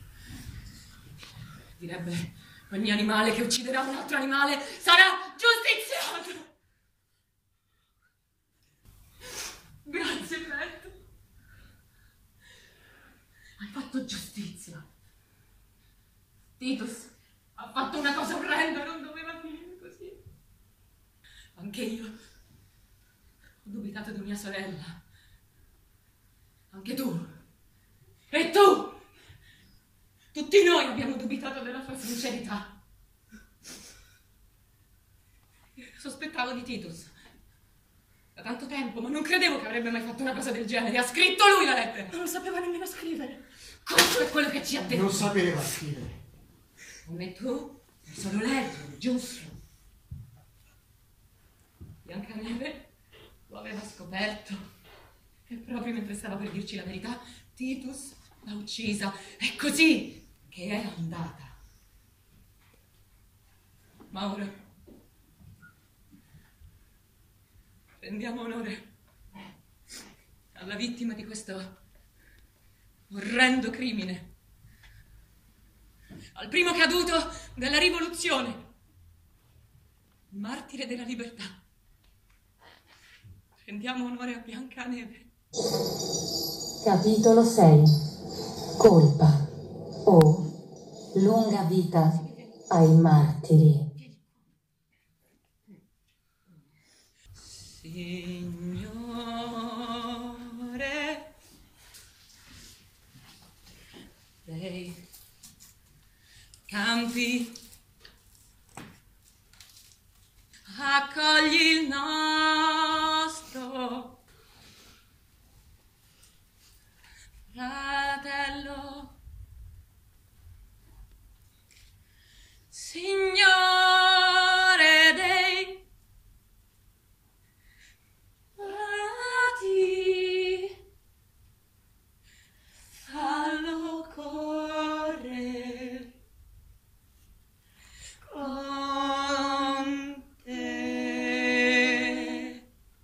direbbe: ogni animale che ucciderà un altro animale sarà giustiziato. Grazie, Petto. Hai fatto giustizia. Titus ha fatto una cosa orrenda, non doveva finire così. Anche io ho dubitato di mia sorella. Anche tu. E tu. Tutti noi abbiamo dubitato della tua sincerità. Sospettavo di Titus da tanto tempo, ma non credevo che avrebbe mai fatto una cosa del genere. Ha scritto lui la lettera. Non lo sapeva nemmeno scrivere. Questo è quello che ci ha detto. Non sapeva scrivere. Come tu, solo leggere, giusto? Biancaneve lo aveva scoperto. E proprio mentre stava per dirci la verità, Titus l'ha uccisa. È così che è andata. Ma ora rendiamo onore alla vittima di questo orrendo crimine, al primo caduto della rivoluzione, il martire della libertà. Rendiamo onore a Biancaneve. Capitolo sei. Colpa o lunga vita ai martiri. Signore, dei campi, accogli il nostro fratello. Signore dei frati, fallo correre con te.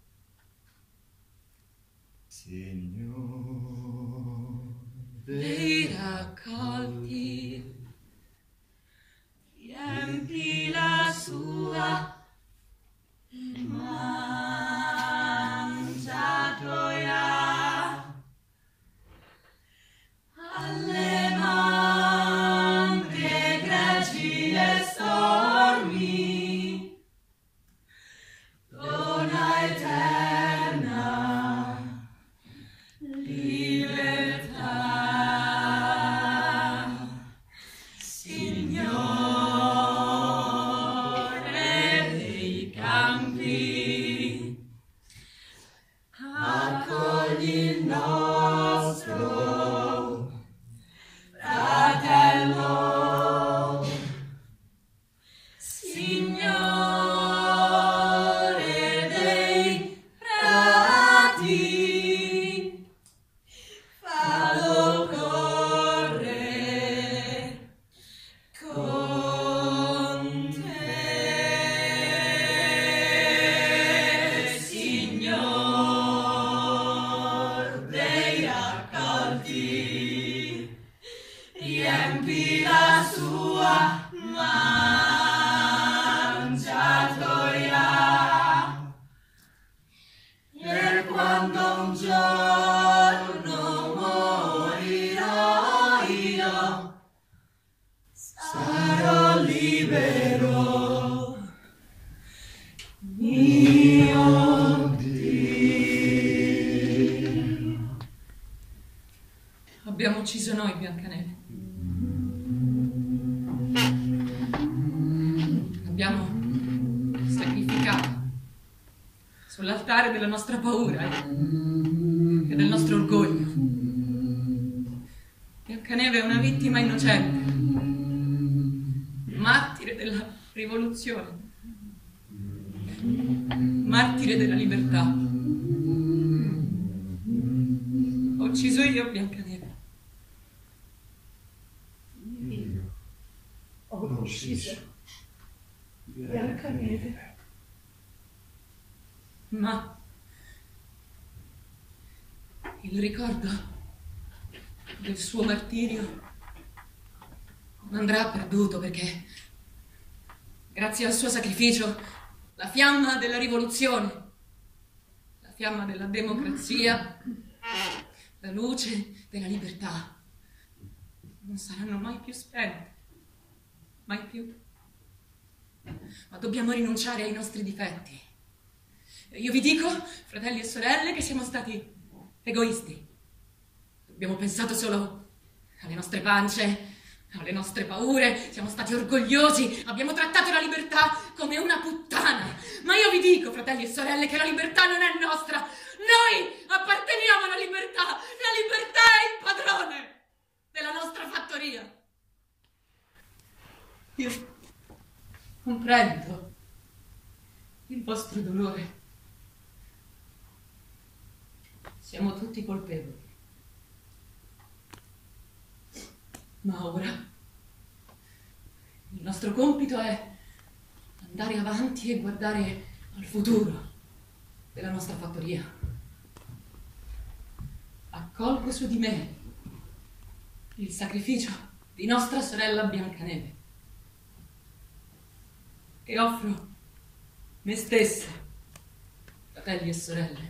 Signore dei raccolti, riempi la sua mangiatoia alle manche greci e stormi, dona eterna libertà. Signore dei campi, accogli il nostro fratello. Signore dei frati, fallo correre con te. Signor dei raccolti, riempi la sua mangiatoia, e quando un giorno morirò io, sarò libero, mio Dio. Abbiamo ucciso noi, Biancaneve. Abbiamo sacrificato sull'altare della nostra paura e del nostro orgoglio. Biancaneve è una vittima innocente, martire della rivoluzione, martire della libertà. Ho ucciso io Biancaneve. viso. Biancaneve. Ma il ricordo del suo martirio non andrà perduto, perché grazie al suo sacrificio la fiamma della rivoluzione, la fiamma della democrazia, la luce della libertà non saranno mai più spente, mai più. Ma dobbiamo rinunciare ai nostri difetti. Io vi dico, fratelli e sorelle, che siamo stati egoisti. Abbiamo pensato solo alle nostre pance, alle nostre paure, siamo stati orgogliosi, abbiamo trattato la libertà come una puttana. Ma io vi dico, fratelli e sorelle, che la libertà non è nostra. Noi apparteniamo alla libertà. La libertà è il padrone della nostra fattoria. Io comprendo il vostro dolore. Siamo tutti colpevoli. Ma ora il nostro compito è andare avanti e guardare al futuro della nostra fattoria. Accolgo su di me il sacrificio di nostra sorella Biancaneve e offro me stessa, fratelli e sorelle,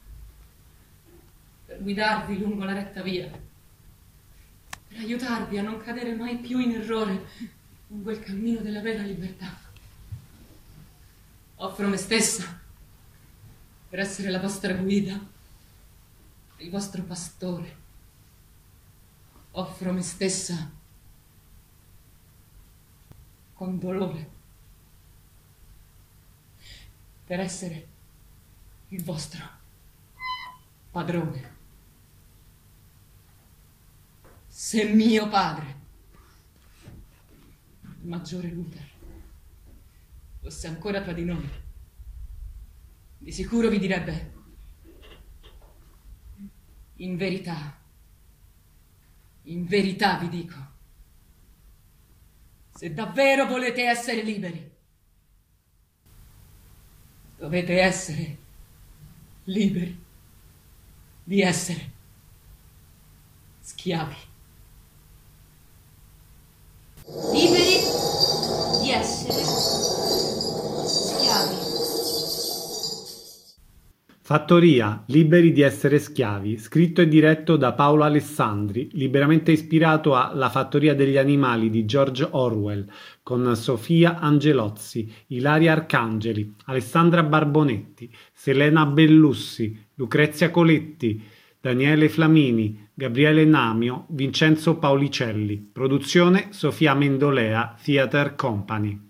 per guidarvi lungo la retta via, per aiutarvi a non cadere mai più in errore lungo il cammino della vera libertà. Offro me stessa per essere la vostra guida, il vostro pastore. Offro me stessa con dolore per essere il vostro padrone. Se mio padre, il maggiore Luther, fosse ancora tra di noi, di sicuro vi direbbe: in verità, in verità vi dico, se davvero volete essere liberi, dovete essere liberi di essere schiavi. Liberi di essere schiavi. Fattoria, liberi di essere schiavi, scritto e diretto da Paolo Alessandri, liberamente ispirato a La fattoria degli animali di George Orwell, con Sofia Angelozzi, Ilaria Arcangeli, Alessandra Barbonetti, Selena Bellussi, Lucrezia Coletti, Daniele Flamini, Gabriele Namio, Vincenzo Paulicelli. Produzione Sofia Mendolea, Theater Company.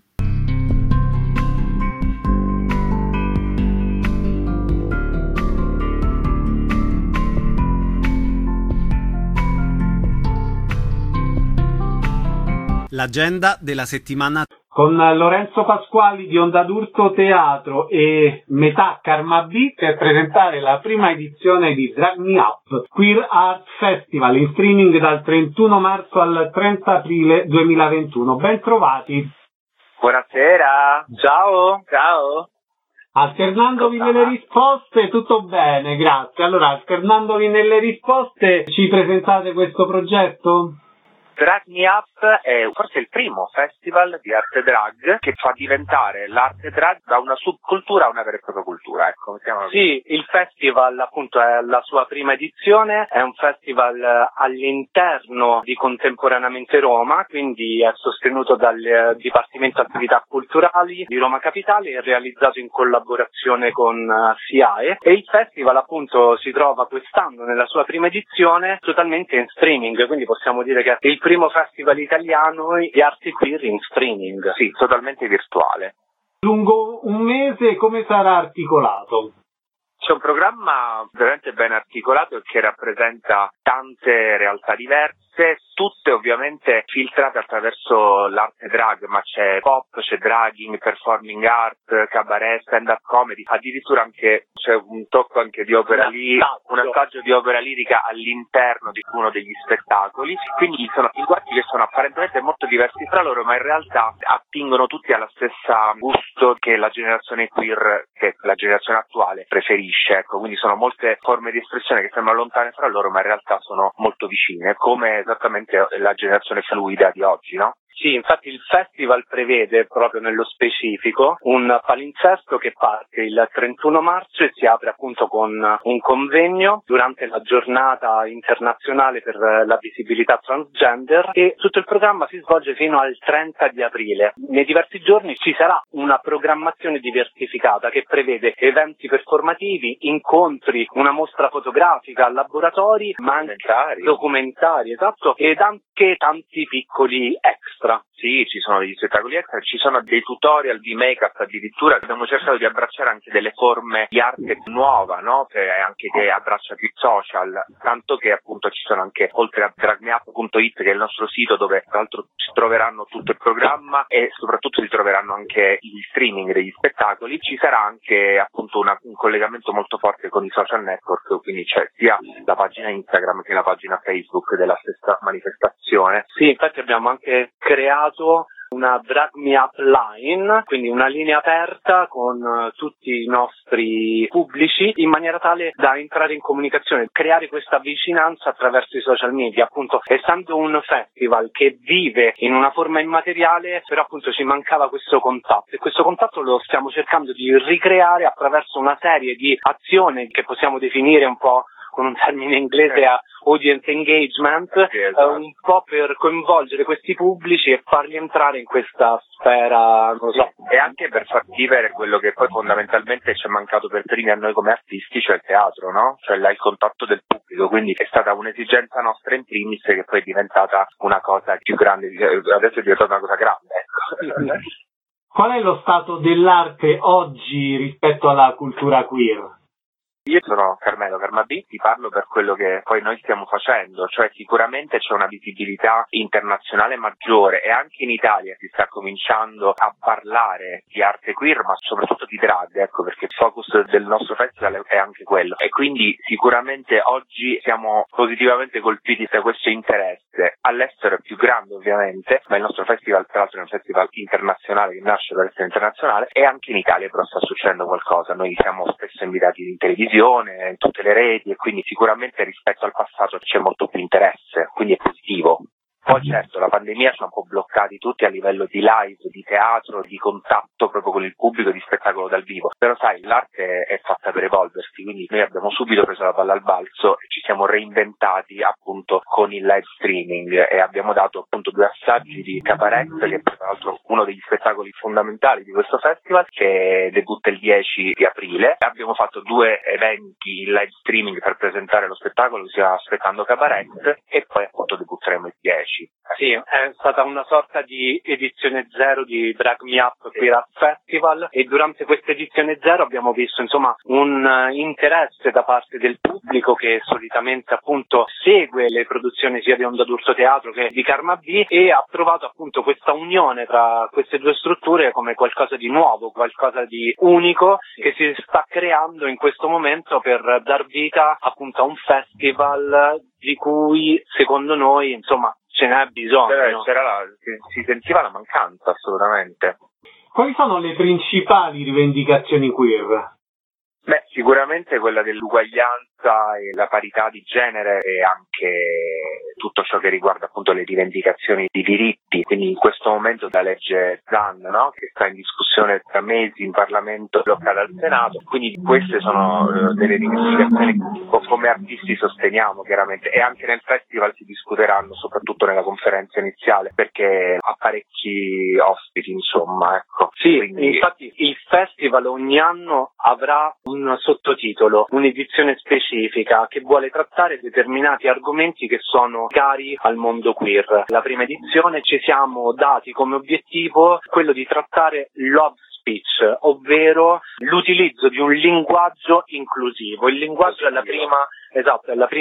L'agenda della settimana con Lorenzo Pasquali di Onda d'Urto Teatro e Metà Karma B per presentare la prima edizione di Drag Me Up Queer Art Festival in streaming dal trentuno marzo al trenta aprile duemilaventuno. Ben trovati. Buonasera. Ciao. Ciao. Alternandovi nelle risposte, tutto bene, grazie. Allora, alternandovi nelle risposte, ci presentate questo progetto? Drag Me Up è forse il primo festival di arte drag che fa diventare l'arte drag da una subcultura a una vera e propria cultura, ecco, mettiamola così. Sì, il festival appunto è la sua prima edizione, è un festival all'interno di Contemporaneamente Roma, quindi è sostenuto dal Dipartimento Attività Culturali di Roma Capitale e realizzato in collaborazione con S I A E, e il festival appunto si trova quest'anno nella sua prima edizione totalmente in streaming, quindi possiamo dire che è il primo festival italiano di arte queer in streaming, sì, totalmente virtuale. Lungo un mese come sarà articolato? C'è un programma veramente ben articolato e che rappresenta tante realtà diverse, tutte ovviamente filtrate attraverso l'arte drag, ma c'è pop, c'è dragging, performing art, cabaret, stand-up comedy, addirittura anche c'è c'è un tocco anche di opera lirica, un assaggio di opera lirica all'interno di uno degli spettacoli, quindi sono linguaggi che sono apparentemente molto diversi tra loro, ma in realtà attingono tutti alla stessa gusto che la generazione queer, che la generazione attuale preferisce, ecco, quindi sono molte forme di espressione che sembrano lontane fra loro, ma in realtà sono molto vicine, come esattamente la generazione fluida di oggi, no? Sì, infatti il festival prevede proprio nello specifico un palinsesto che parte il trentuno marzo e si apre appunto con un convegno durante la giornata internazionale per la visibilità transgender e tutto il programma si svolge fino al trenta di aprile. Nei diversi giorni ci sarà una programmazione diversificata che prevede eventi performativi, incontri, una mostra fotografica, laboratori, ma anche documentari, documentari esatto, ed anche tanti piccoli extra. Sì, ci sono degli spettacoli extra, ci sono dei tutorial di make-up addirittura, abbiamo cercato di abbracciare anche delle forme di arte nuova, no? Che anche che abbraccia più social, tanto che appunto ci sono anche, oltre a drag me up punto it che è il nostro sito dove tra l'altro si troveranno tutto il programma e soprattutto si troveranno anche gli streaming degli spettacoli, ci sarà anche appunto una, un collegamento molto forte con i social network, quindi c'è sia la pagina Instagram che la pagina Facebook della stessa manifestazione. Sì, infatti abbiamo anche creato una Drag Me Up Line, quindi una linea aperta con uh, tutti i nostri pubblici in maniera tale da entrare in comunicazione, creare questa vicinanza attraverso i social media. Appunto, essendo un festival che vive in una forma immateriale, però appunto ci mancava questo contatto e questo contatto lo stiamo cercando di ricreare attraverso una serie di azioni che possiamo definire un po' con un termine inglese a audience engagement, sì, esatto. eh, un po' per coinvolgere questi pubblici e farli entrare in questa sfera, non so. E anche per far vivere quello che poi fondamentalmente ci è mancato per primi a noi come artisti, cioè il teatro, no? Cioè là il contatto del pubblico, quindi è stata un'esigenza nostra in primis che poi è diventata una cosa più grande, adesso è diventata una cosa grande, ecco. Qual è lo stato dell'arte oggi rispetto alla cultura queer? Io sono Carmelo Carmabì, ti parlo per quello che poi noi stiamo facendo, cioè sicuramente c'è una visibilità internazionale maggiore e anche in Italia si sta cominciando a parlare di arte queer, ma soprattutto di drag, ecco, perché il focus del nostro festival è anche quello e quindi sicuramente oggi siamo positivamente colpiti da questo interesse. All'estero è più grande ovviamente, ma il nostro festival tra l'altro è un festival internazionale che nasce per essere internazionale e anche in Italia però sta succedendo qualcosa, noi siamo spesso invitati in televisione, in tutte le reti e quindi sicuramente rispetto al passato c'è molto più interesse, quindi è positivo. Poi certo la pandemia ci ha un po' bloccati tutti a livello di live, di teatro, di contatto proprio con il pubblico, di spettacolo dal vivo, però sai l'arte è fatta per evolversi, quindi noi abbiamo subito preso la palla al balzo e ci siamo reinventati appunto con il live streaming e abbiamo dato appunto due assaggi di Cabaret, che è tra l'altro uno degli spettacoli fondamentali di questo festival, che debutta il dieci di aprile. Abbiamo fatto due eventi in live streaming per presentare lo spettacolo che si chiama Aspettando Cabaret e poi appunto debutteremo il dieci. Sì, è stata una sorta di edizione zero di Drag Me Up Queer Art Festival e durante questa edizione zero abbiamo visto insomma un uh, interesse da parte del pubblico che solitamente appunto segue le produzioni sia di Onda d'Urso Teatro che di Karma B e ha trovato appunto questa unione tra queste due strutture come qualcosa di nuovo, qualcosa di unico che si sta creando in questo momento per dar vita appunto a un festival di cui secondo noi insomma ce n'è bisogno. C'era, c'era la, si sentiva la mancanza assolutamente. Quali sono le principali rivendicazioni queer? Beh, sicuramente quella dell'uguaglianza e la parità di genere e anche tutto ciò che riguarda appunto le rivendicazioni di diritti, quindi in questo momento la legge Zan, no? Che sta in discussione tra mesi in Parlamento locale al Senato, quindi queste sono uh, delle rivendicazioni che come artisti sosteniamo chiaramente e anche nel festival si discuteranno soprattutto nella conferenza iniziale perché ha parecchi ospiti insomma, ecco. Sì, quindi... infatti il festival ogni anno avrà un sottotitolo, un'edizione specifica che vuole trattare determinati argomenti che sono cari al mondo queer. La prima edizione ci siamo dati come obiettivo quello di trattare love speech, ovvero l'utilizzo di un linguaggio inclusivo. Il linguaggio è la prima, esatto, è la prima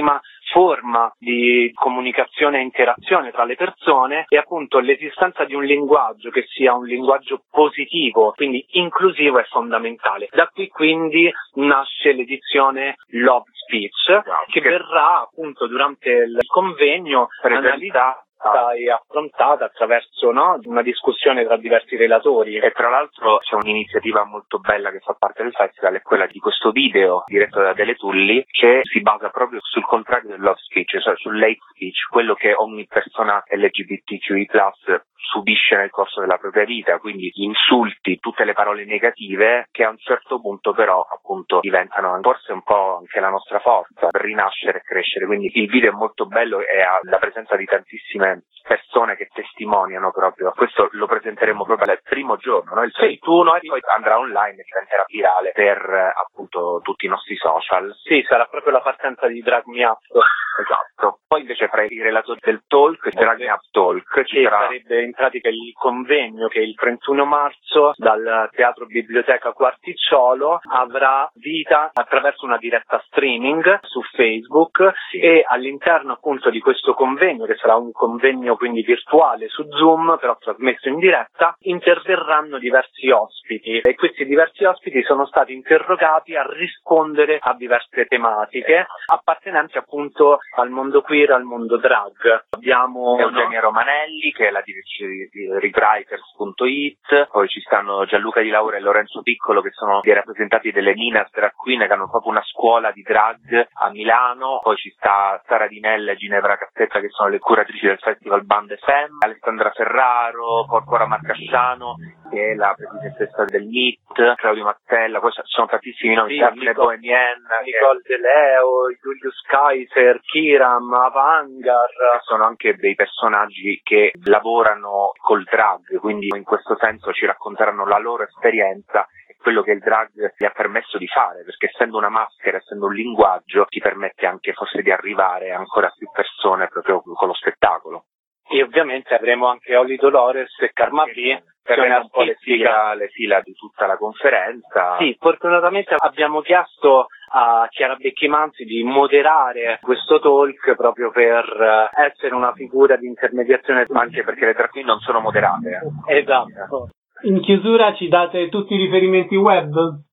forma di comunicazione e interazione tra le persone e appunto l'esistenza di un linguaggio che sia un linguaggio positivo, quindi inclusivo, è fondamentale. Da qui quindi nasce l'edizione Love Speech, wow, che, che verrà appunto durante il convegno analizzata e affrontata attraverso, no, una discussione tra diversi relatori. E tra l'altro c'è un'iniziativa molto bella che fa parte del festival, è quella di questo video diretto da Dele Tulli, che si basa proprio sul contrario del love speech, cioè sull'hate speech, quello che ogni persona L G B T Q I plus subisce nel corso della propria vita, quindi gli insulti, tutte le parole negative che a un certo punto però appunto diventano forse un po' anche la nostra forza per rinascere e crescere. Quindi il video è molto bello e ha la presenza di tantissime persone che testimoniano proprio. Questo lo presenteremo proprio al primo giorno, no? Il trentuno, e poi andrà online e diventerà virale per appunto tutti i nostri social. Sì, sarà proprio la partenza di Drag Me Up. Esatto. Poi invece fra i relatori del talk, Drag Me Up Talk, ci che sarà... sarebbe in pratica il convegno che il trentuno marzo dal Teatro Biblioteca Quarticciolo avrà vita attraverso una diretta streaming su Facebook, sì. E all'interno appunto di questo convegno, che sarà un convegno quindi virtuale su Zoom, però trasmesso in diretta, interverranno diversi ospiti e questi diversi ospiti sono stati interrogati a rispondere a diverse tematiche appartenenti appunto al mondo queer, al mondo drag. Abbiamo Eugenia no? Romanelli, che è la direttrice di rewriters punto it, poi ci stanno Gianluca Di Laura e Lorenzo Piccolo, che sono dei rappresentanti delle Ninas Drag Queen, che hanno proprio una scuola di drag a Milano, poi ci sta Sara Dinella e Ginevra Cassetta, che sono le curatrici del festival Bande Femme, Alessandra Ferraro, Corpora Marcasciano, che è la presidentessa del N I T, Claudio Mattella, poi ci sono tantissimi nomi, sì, Daphne Nicole, Bohemian, Nicole che... De Leo, Julius Kaiser, Kiram, Avangar, sono anche dei personaggi che lavorano col drag, quindi in questo senso ci racconteranno la loro esperienza e quello che il drag gli ha permesso di fare, perché essendo una maschera, essendo un linguaggio, ti permette anche forse di arrivare a ancora più persone proprio con lo spettacolo. E ovviamente avremo anche Oli Dolores e Karma B, per un po' le fila, le fila di tutta la conferenza. Sì, fortunatamente abbiamo chiesto a Chiara Becchimanzi di moderare questo talk proprio per essere una figura di intermediazione, anche perché le drag queen non sono moderate. Eh. Esatto. In chiusura ci date tutti i riferimenti web?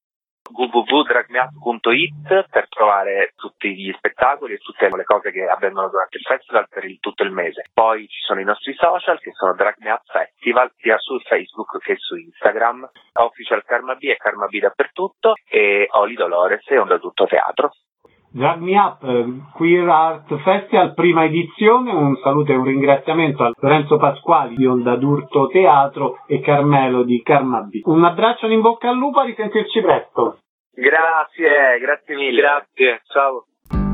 w w w punto drag me up punto it per trovare tutti gli spettacoli e tutte le cose che avvengono durante il festival per il, tutto il mese. Poi ci sono i nostri social, che sono Drag Me Up Festival, sia su Facebook che su Instagram, Official Karma B e Karma B dappertutto, e Oli Dolores e Onda Tutto Teatro. Drag Me Up Queer Art Festival, prima edizione. Un saluto e un ringraziamento a Lorenzo Pasquali di Onda d'Urto Teatro e Carmelo di Karma B. Un abbraccio in bocca al lupo, a risentirci presto. Grazie, grazie mille. Grazie, ciao.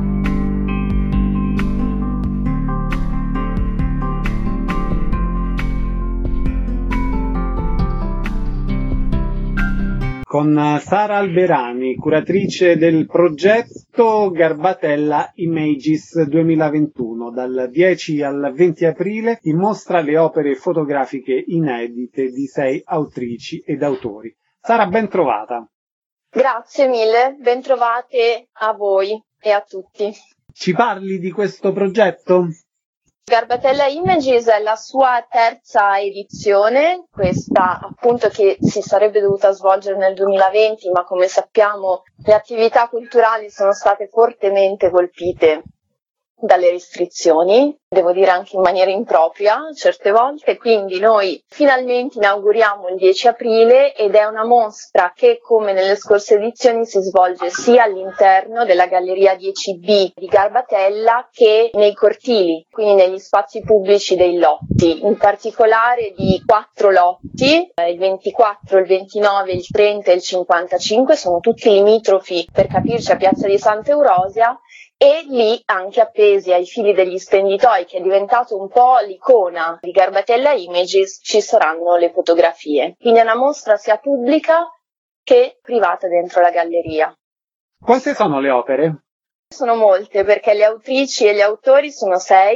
Con Sara Alberani, curatrice del progetto Garbatella Images duemilaventuno. Dal dieci al venti aprile in mostra le opere fotografiche inedite di sei autrici ed autori. Sara, ben trovata. Grazie mille, ben trovate a voi e a tutti. Ci parli di questo progetto? Garbatella Images è la sua terza edizione, questa appunto che si sarebbe dovuta svolgere nel duemilaventi, ma come sappiamo le attività culturali sono state fortemente colpite dalle restrizioni, devo dire anche in maniera impropria certe volte, quindi noi finalmente inauguriamo il dieci aprile ed è una mostra che, come nelle scorse edizioni, si svolge sia all'interno della Galleria dieci B di Garbatella che nei cortili, quindi negli spazi pubblici dei lotti, in particolare di quattro lotti, il ventiquattro, il ventinove, il trenta e il cinquantacinque, sono tutti limitrofi, per capirci, a Piazza di Sant'Eurosia, e lì anche appesi ai fili degli spenditoi, che è diventato un po' l'icona di Garbatella Images, ci saranno le fotografie. Quindi è una mostra sia pubblica che privata dentro la galleria. Quante sono le opere? Sono molte, perché le autrici e gli autori sono sei,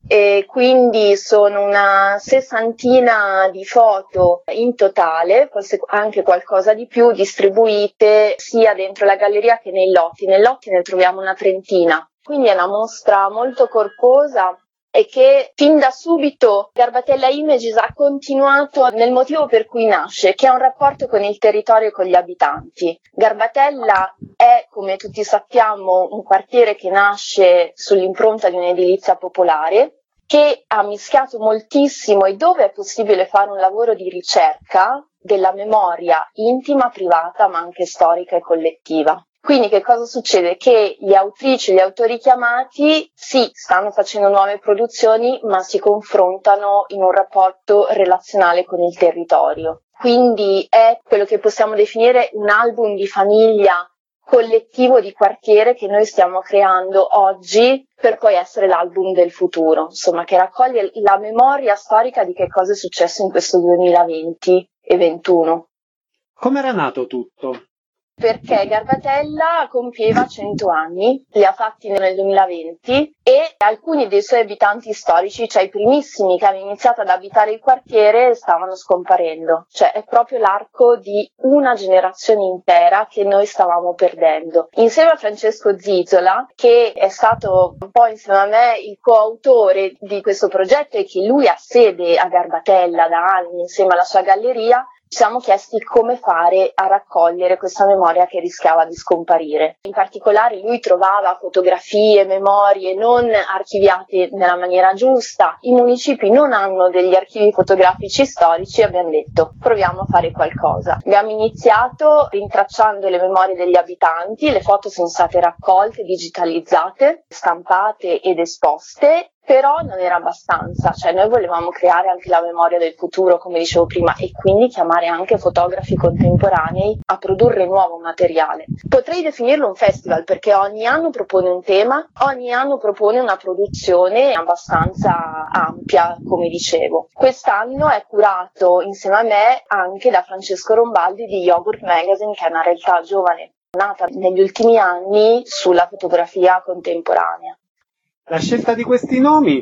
e quindi sono una sessantina di foto in totale, forse anche qualcosa di più, distribuite sia dentro la galleria che nei lotti. Nei lotti ne troviamo una trentina, quindi è una mostra molto corposa e che fin da subito Garbatella Images ha continuato nel motivo per cui nasce, che è un rapporto con il territorio e con gli abitanti. Garbatella è, come tutti sappiamo, un quartiere che nasce sull'impronta di un'edilizia popolare, che ha mischiato moltissimo e dove è possibile fare un lavoro di ricerca della memoria intima, privata, ma anche storica e collettiva. Quindi che cosa succede? Che gli autrici e gli autori chiamati sì, stanno facendo nuove produzioni, ma si confrontano in un rapporto relazionale con il territorio. Quindi è quello che possiamo definire un album di famiglia collettivo di quartiere che noi stiamo creando oggi per poi essere l'album del futuro, insomma, che raccoglie la memoria storica di che cosa è successo in questo duemilaventi e ventuno. Come era nato tutto? Perché Garbatella compieva cento anni, li ha fatti nel duemilaventi, e alcuni dei suoi abitanti storici, cioè i primissimi che hanno iniziato ad abitare il quartiere, stavano scomparendo. Cioè è proprio l'arco di una generazione intera che noi stavamo perdendo. Insieme a Francesco Zizola, che è stato un po' insieme a me il coautore di questo progetto e che lui ha sede a Garbatella da anni insieme alla sua galleria, ci siamo chiesti come fare a raccogliere questa memoria che rischiava di scomparire. In particolare lui trovava fotografie, memorie non archiviate nella maniera giusta. I municipi non hanno degli archivi fotografici storici e abbiamo detto proviamo a fare qualcosa. Abbiamo iniziato rintracciando le memorie degli abitanti, le foto sono state raccolte, digitalizzate, stampate ed esposte. Però non era abbastanza, cioè noi volevamo creare anche la memoria del futuro, come dicevo prima, e quindi chiamare anche fotografi contemporanei a produrre nuovo materiale. Potrei definirlo un festival perché ogni anno propone un tema, ogni anno propone una produzione abbastanza ampia, come dicevo. Quest'anno è curato insieme a me anche da Francesco Rombaldi di Yogurt Magazine, che è una realtà giovane, nata negli ultimi anni sulla fotografia contemporanea. La scelta di questi nomi?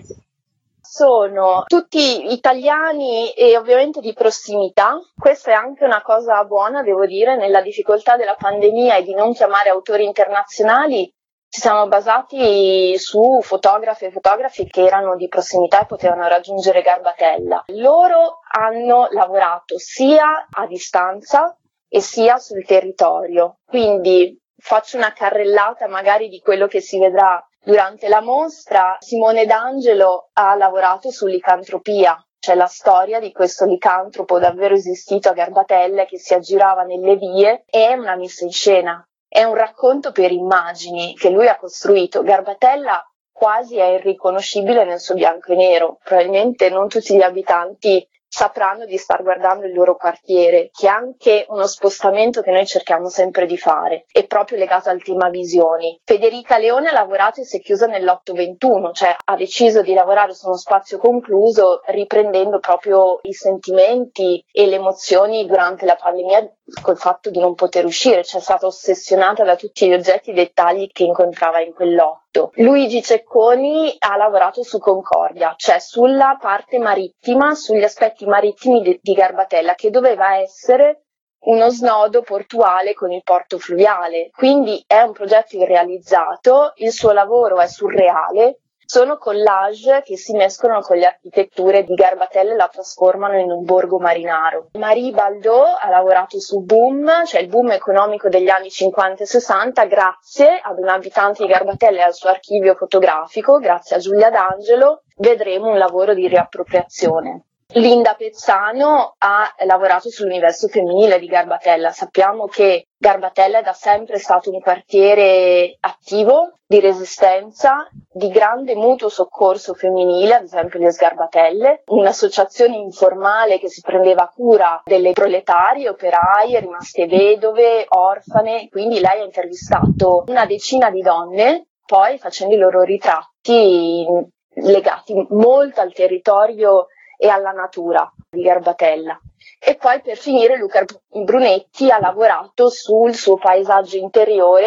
Sono tutti italiani e ovviamente di prossimità. Questa è anche una cosa buona, devo dire, nella difficoltà della pandemia e di non chiamare autori internazionali. Ci siamo basati su fotografi e fotografi che erano di prossimità e potevano raggiungere Garbatella. Loro hanno lavorato sia a distanza e sia sul territorio. Quindi faccio una carrellata magari di quello che si vedrà durante la mostra. Simone D'Angelo ha lavorato su licantropia, cioè la storia di questo licantropo davvero esistito a Garbatella che si aggirava nelle vie. È una messa in scena, è un racconto per immagini che lui ha costruito. Garbatella quasi è irriconoscibile nel suo bianco e nero, probabilmente non tutti gli abitanti sapranno di star guardando il loro quartiere, che è anche uno spostamento che noi cerchiamo sempre di fare, è proprio legato al tema visioni. Federica Leone ha lavorato e si è chiusa nell'otto ventuno, cioè ha deciso di lavorare su uno spazio concluso, riprendendo proprio i sentimenti e le emozioni durante la pandemia col fatto di non poter uscire, cioè è stata ossessionata da tutti gli oggetti e dettagli che incontrava in quell'otto. Luigi Cecconi ha lavorato su Concordia, cioè sulla parte marittima, sugli aspetti marittimi di, di Garbatella, che doveva essere uno snodo portuale con il porto fluviale. Quindi è un progetto irrealizzato, il suo lavoro è surreale, sono collage che si mescolano con le architetture di Garbatella e la trasformano in un borgo marinaro. Marie Baldot ha lavorato su Boom, cioè il boom economico degli anni cinquanta e sessanta, grazie ad un abitante di Garbatella e al suo archivio fotografico, grazie a Giulia D'Angelo, vedremo un lavoro di riappropriazione. Linda Pezzano ha lavorato sull'universo femminile di Garbatella. Sappiamo che Garbatella è da sempre stato un quartiere attivo, di resistenza, di grande mutuo soccorso femminile, ad esempio le Sgarbatelle, un'associazione informale che si prendeva cura delle proletarie, operaie, rimaste vedove, orfane. Quindi lei ha intervistato una decina di donne, poi facendo i loro ritratti legati molto al territorio e alla natura di Garbatella. E poi per finire Luca Brunetti ha lavorato sul suo paesaggio interiore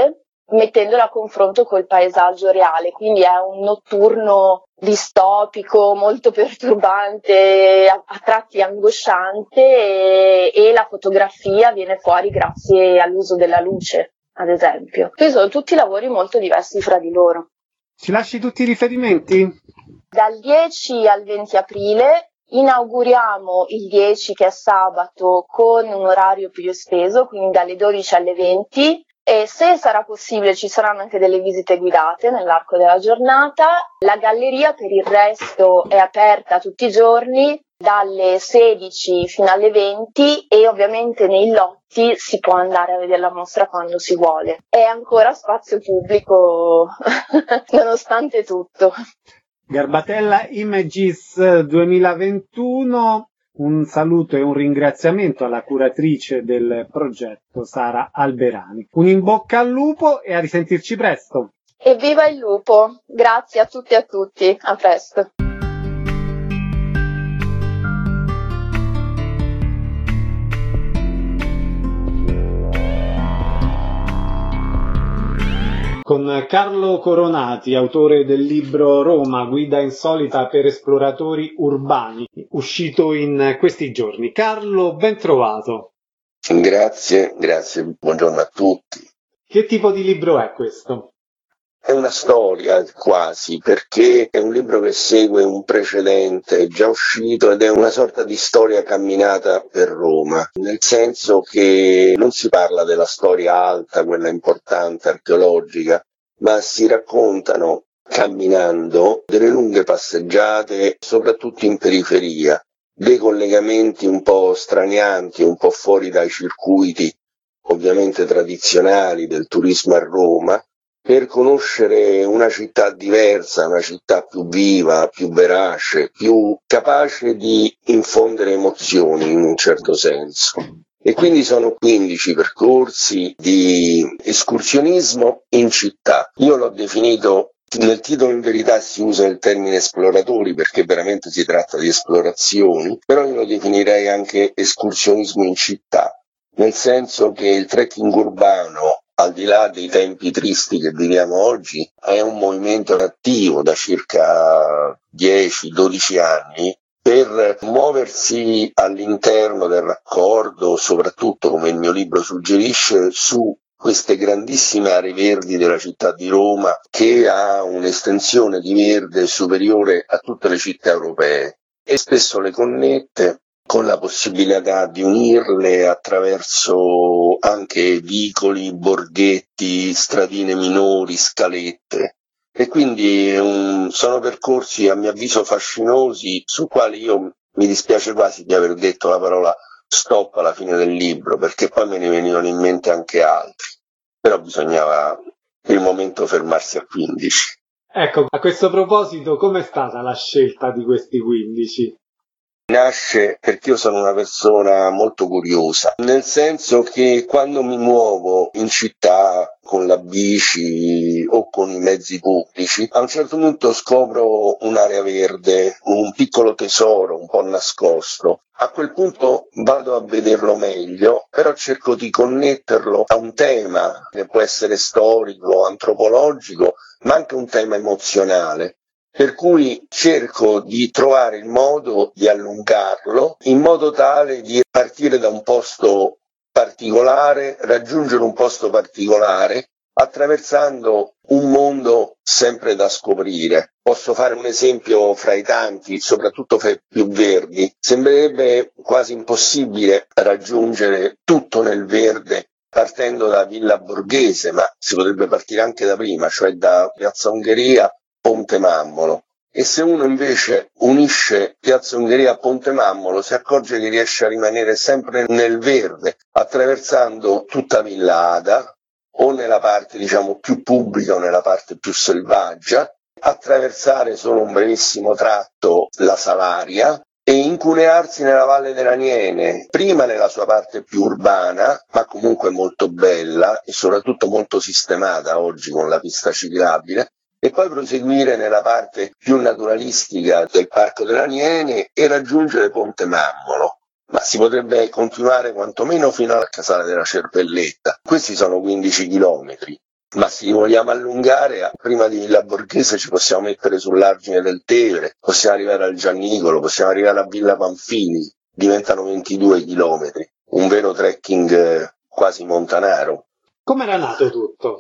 mettendola a confronto col paesaggio reale, quindi è un notturno distopico, molto perturbante, a, a tratti angosciante e, e la fotografia viene fuori grazie all'uso della luce, ad esempio. Questi sono tutti lavori molto diversi fra di loro. Ci lasci tutti i riferimenti? Dal dieci al venti aprile inauguriamo il dieci, che è sabato, con un orario più esteso, quindi dalle dodici alle venti. E se sarà possibile ci saranno anche delle visite guidate nell'arco della giornata. La galleria per il resto è aperta tutti i giorni dalle sedici fino alle venti e ovviamente nei lotti si può andare a vedere la mostra quando si vuole. È ancora spazio pubblico nonostante tutto. Garbatella Images duemilaventuno. Un saluto e un ringraziamento alla curatrice del progetto, Sara Alberani. Un in bocca al lupo e a risentirci presto. Evviva il lupo! Grazie a tutti e a tutti. A presto. Con Carlo Coronati, autore del libro Roma, guida insolita per esploratori urbani, uscito in questi giorni. Carlo, ben trovato. Grazie, grazie, buongiorno a tutti. Che tipo di libro è questo? È una storia quasi, perché è un libro che segue un precedente già uscito ed è una sorta di storia camminata per Roma, nel senso che non si parla della storia alta, quella importante, archeologica, ma si raccontano camminando delle lunghe passeggiate, soprattutto in periferia, dei collegamenti un po' stranianti, un po' fuori dai circuiti ovviamente tradizionali del turismo a Roma, per conoscere una città diversa, una città più viva, più verace, più capace di infondere emozioni in un certo senso. E quindi sono quindici percorsi di escursionismo in città. Io l'ho definito, nel titolo in verità si usa il termine esploratori perché veramente si tratta di esplorazioni, però io lo definirei anche escursionismo in città, nel senso che il trekking urbano, al di là dei tempi tristi che viviamo oggi, è un movimento attivo da circa dieci dodici anni per muoversi all'interno del raccordo, soprattutto come il mio libro suggerisce, su queste grandissime aree verdi della città di Roma, che ha un'estensione di verde superiore a tutte le città europee e spesso le connette con la possibilità di unirle attraverso anche vicoli, borghetti, stradine minori, scalette. E quindi um, sono percorsi a mio avviso fascinosi, su quali io mi dispiace quasi di aver detto la parola stop alla fine del libro, perché poi me ne venivano in mente anche altri. Però bisognava per il momento fermarsi a quindici. Ecco, a questo proposito, com'è stata la scelta di questi quindici? Nasce perché io sono una persona molto curiosa, nel senso che quando mi muovo in città con la bici o con i mezzi pubblici, a un certo punto scopro un'area verde, un piccolo tesoro un po' nascosto. A quel punto vado a vederlo meglio, però cerco di connetterlo a un tema che può essere storico, antropologico, ma anche un tema emozionale. Per cui cerco di trovare il modo di allungarlo in modo tale di partire da un posto particolare, raggiungere un posto particolare, attraversando un mondo sempre da scoprire. Posso fare un esempio fra i tanti, soprattutto fra i più verdi. Sembrerebbe quasi impossibile raggiungere tutto nel verde partendo da Villa Borghese, ma si potrebbe partire anche da prima, cioè da Piazza Ungheria, Ponte Mammolo. E se uno invece unisce Piazza Ungheria a Ponte Mammolo si accorge che riesce a rimanere sempre nel verde, attraversando tutta Villa Ada, o nella parte diciamo più pubblica o nella parte più selvaggia, attraversare solo un brevissimo tratto la Salaria e incunearsi nella Valle dell'Aniene, prima nella sua parte più urbana, ma comunque molto bella e soprattutto molto sistemata oggi con la pista ciclabile, e poi proseguire nella parte più naturalistica del Parco dell'Aniene e raggiungere Ponte Mammolo. Ma si potrebbe continuare quantomeno fino al Casale della Cervelletta. Questi sono quindici chilometri. Ma se vogliamo allungare, prima di Villa Borghese ci possiamo mettere sull'argine del Tevere, possiamo arrivare al Giannicolo, possiamo arrivare a Villa Pamphili, diventano ventidue chilometri, un vero trekking quasi montanaro. Come era nato tutto?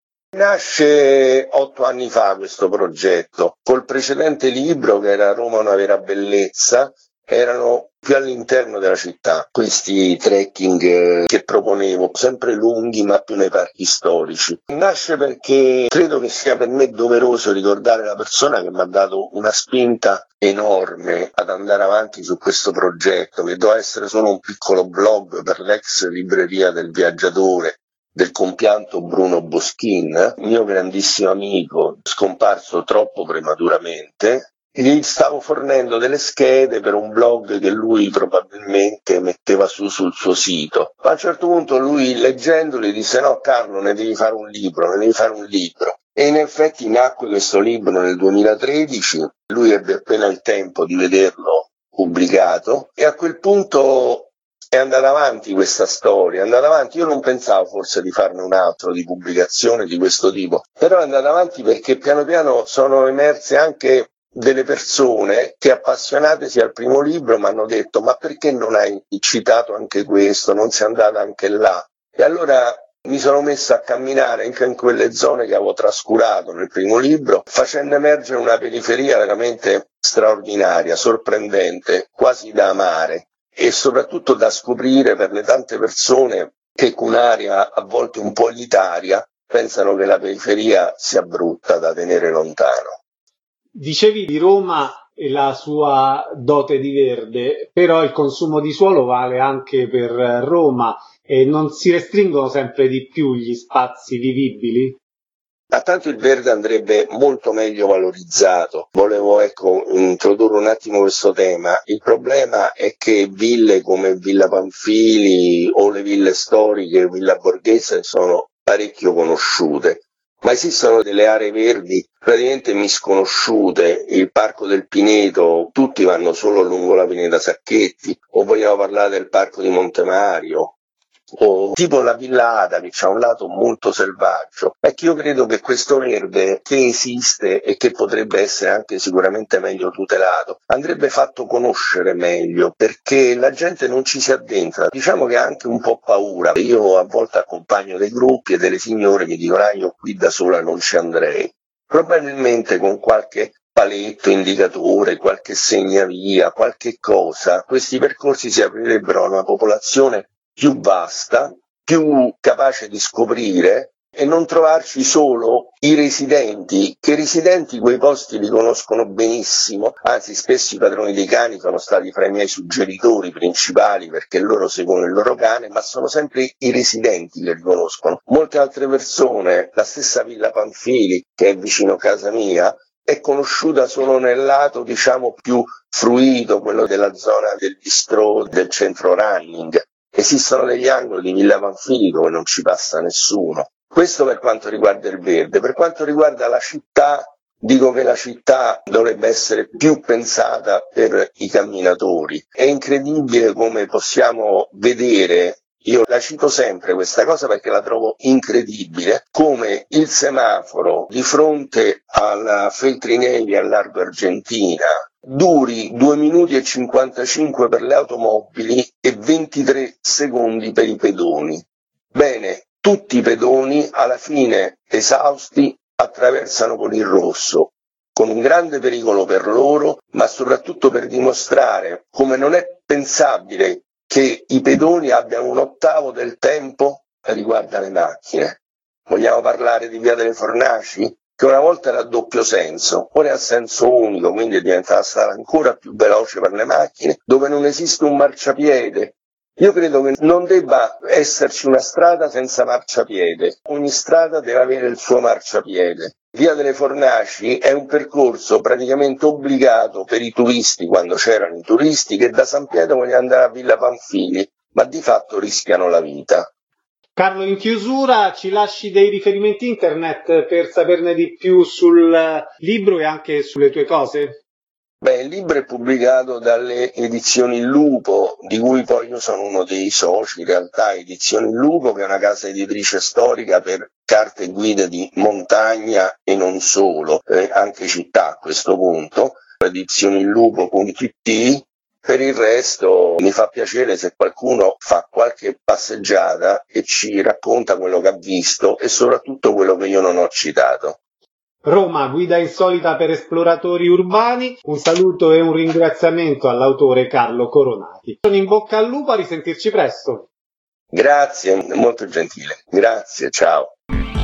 Nasce otto anni fa questo progetto, col precedente libro che era Roma una vera bellezza, erano più all'interno della città questi trekking che proponevo, sempre lunghi ma più nei parchi storici. Nasce perché credo che sia per me doveroso ricordare la persona che mi ha dato una spinta enorme ad andare avanti su questo progetto, che doveva essere solo un piccolo blog per l'ex libreria del Viaggiatore, del compianto Bruno Boschin, mio grandissimo amico, scomparso troppo prematuramente. Gli stavo fornendo delle schede per un blog che lui probabilmente metteva su sul suo sito. A un certo punto lui, leggendoli, disse: no Carlo, ne devi fare un libro, ne devi fare un libro. E in effetti nacque questo libro nel duemilatredici, lui ebbe appena il tempo di vederlo pubblicato e a quel punto è andata avanti questa storia, è andata avanti. Io non pensavo forse di farne un altro di pubblicazione di questo tipo, però è andata avanti perché piano piano sono emerse anche delle persone che, appassionatesi al primo libro, mi hanno detto: ma perché non hai citato anche questo, non sei andata anche là? E allora mi sono messo a camminare anche in quelle zone che avevo trascurato nel primo libro, facendo emergere una periferia veramente straordinaria, sorprendente, quasi da amare e soprattutto da scoprire per le tante persone che con un'aria a volte un po' elitaria pensano che la periferia sia brutta da tenere lontano. Dicevi di Roma e la sua dote di verde, però il consumo di suolo vale anche per Roma e non si restringono sempre di più gli spazi vivibili? Tanto il verde andrebbe molto meglio valorizzato. Volevo ecco introdurre un attimo questo tema. Il problema è che ville come Villa Pamphili o le ville storiche, Villa Borghese, sono parecchio conosciute. Ma esistono delle aree verdi praticamente misconosciute, il Parco del Pineto, tutti vanno solo lungo la Pineta Sacchetti, o vogliamo parlare del Parco di Montemario, o tipo la Villa Ada che ha un lato molto selvaggio. Ecco, io credo che questo verde che esiste e che potrebbe essere anche sicuramente meglio tutelato andrebbe fatto conoscere meglio, perché la gente non ci si addentra, diciamo che ha anche un po' paura. Io a volte accompagno dei gruppi e delle signore che dicono: ah, io qui da sola non ci andrei. Probabilmente con qualche paletto, indicatore, qualche segnavia, qualche cosa, questi percorsi si aprirebbero a una popolazione più vasta, più capace di scoprire e non trovarci solo i residenti, che i residenti quei posti li conoscono benissimo, anzi spesso i padroni dei cani sono stati fra i miei suggeritori principali perché loro seguono il loro cane, ma sono sempre i residenti che li conoscono. Molte altre persone, la stessa Villa Pamphili che è vicino a casa mia, è conosciuta solo nel lato diciamo più fruito, quello della zona del bistrò, del centro running. Esistono degli angoli di Villa Pamphili dove non ci passa nessuno. Questo per quanto riguarda il verde. Per quanto riguarda la città, dico che la città dovrebbe essere più pensata per i camminatori. È incredibile come possiamo vedere, io la cito sempre questa cosa perché la trovo incredibile, come il semaforo di fronte alla Feltrinelli a Largo Argentina duri due minuti e cinquantacinque per le automobili e ventitré secondi per i pedoni. Bene, tutti i pedoni alla fine esausti attraversano con il rosso, con un grande pericolo per loro, ma soprattutto per dimostrare come non è pensabile che i pedoni abbiano un ottavo del tempo riguardo alle macchine. Vogliamo parlare di Via delle Fornaci? Che una volta era a doppio senso, ora è a senso unico, quindi è diventata la strada ancora più veloce per le macchine, dove non esiste un marciapiede. Io credo che non debba esserci una strada senza marciapiede, ogni strada deve avere il suo marciapiede. Via delle Fornaci è un percorso praticamente obbligato per i turisti, quando c'erano i turisti, che da San Pietro vogliono andare a Villa Pamphili, ma di fatto rischiano la vita. Carlo, in chiusura ci lasci dei riferimenti internet per saperne di più sul libro e anche sulle tue cose? Beh, il libro è pubblicato dalle Edizioni Lupo, di cui poi io sono uno dei soci, in realtà Edizioni Lupo, che è una casa editrice storica per carte e guide di montagna e non solo, eh, anche città a questo punto, edizioni lupo punto it. Per il resto mi fa piacere se qualcuno fa qualche passeggiata e ci racconta quello che ha visto e soprattutto quello che io non ho citato. Roma, guida insolita per esploratori urbani. Un saluto e un ringraziamento all'autore Carlo Coronati. Sono in bocca al lupo, a risentirci presto. Grazie, molto gentile. Grazie, ciao.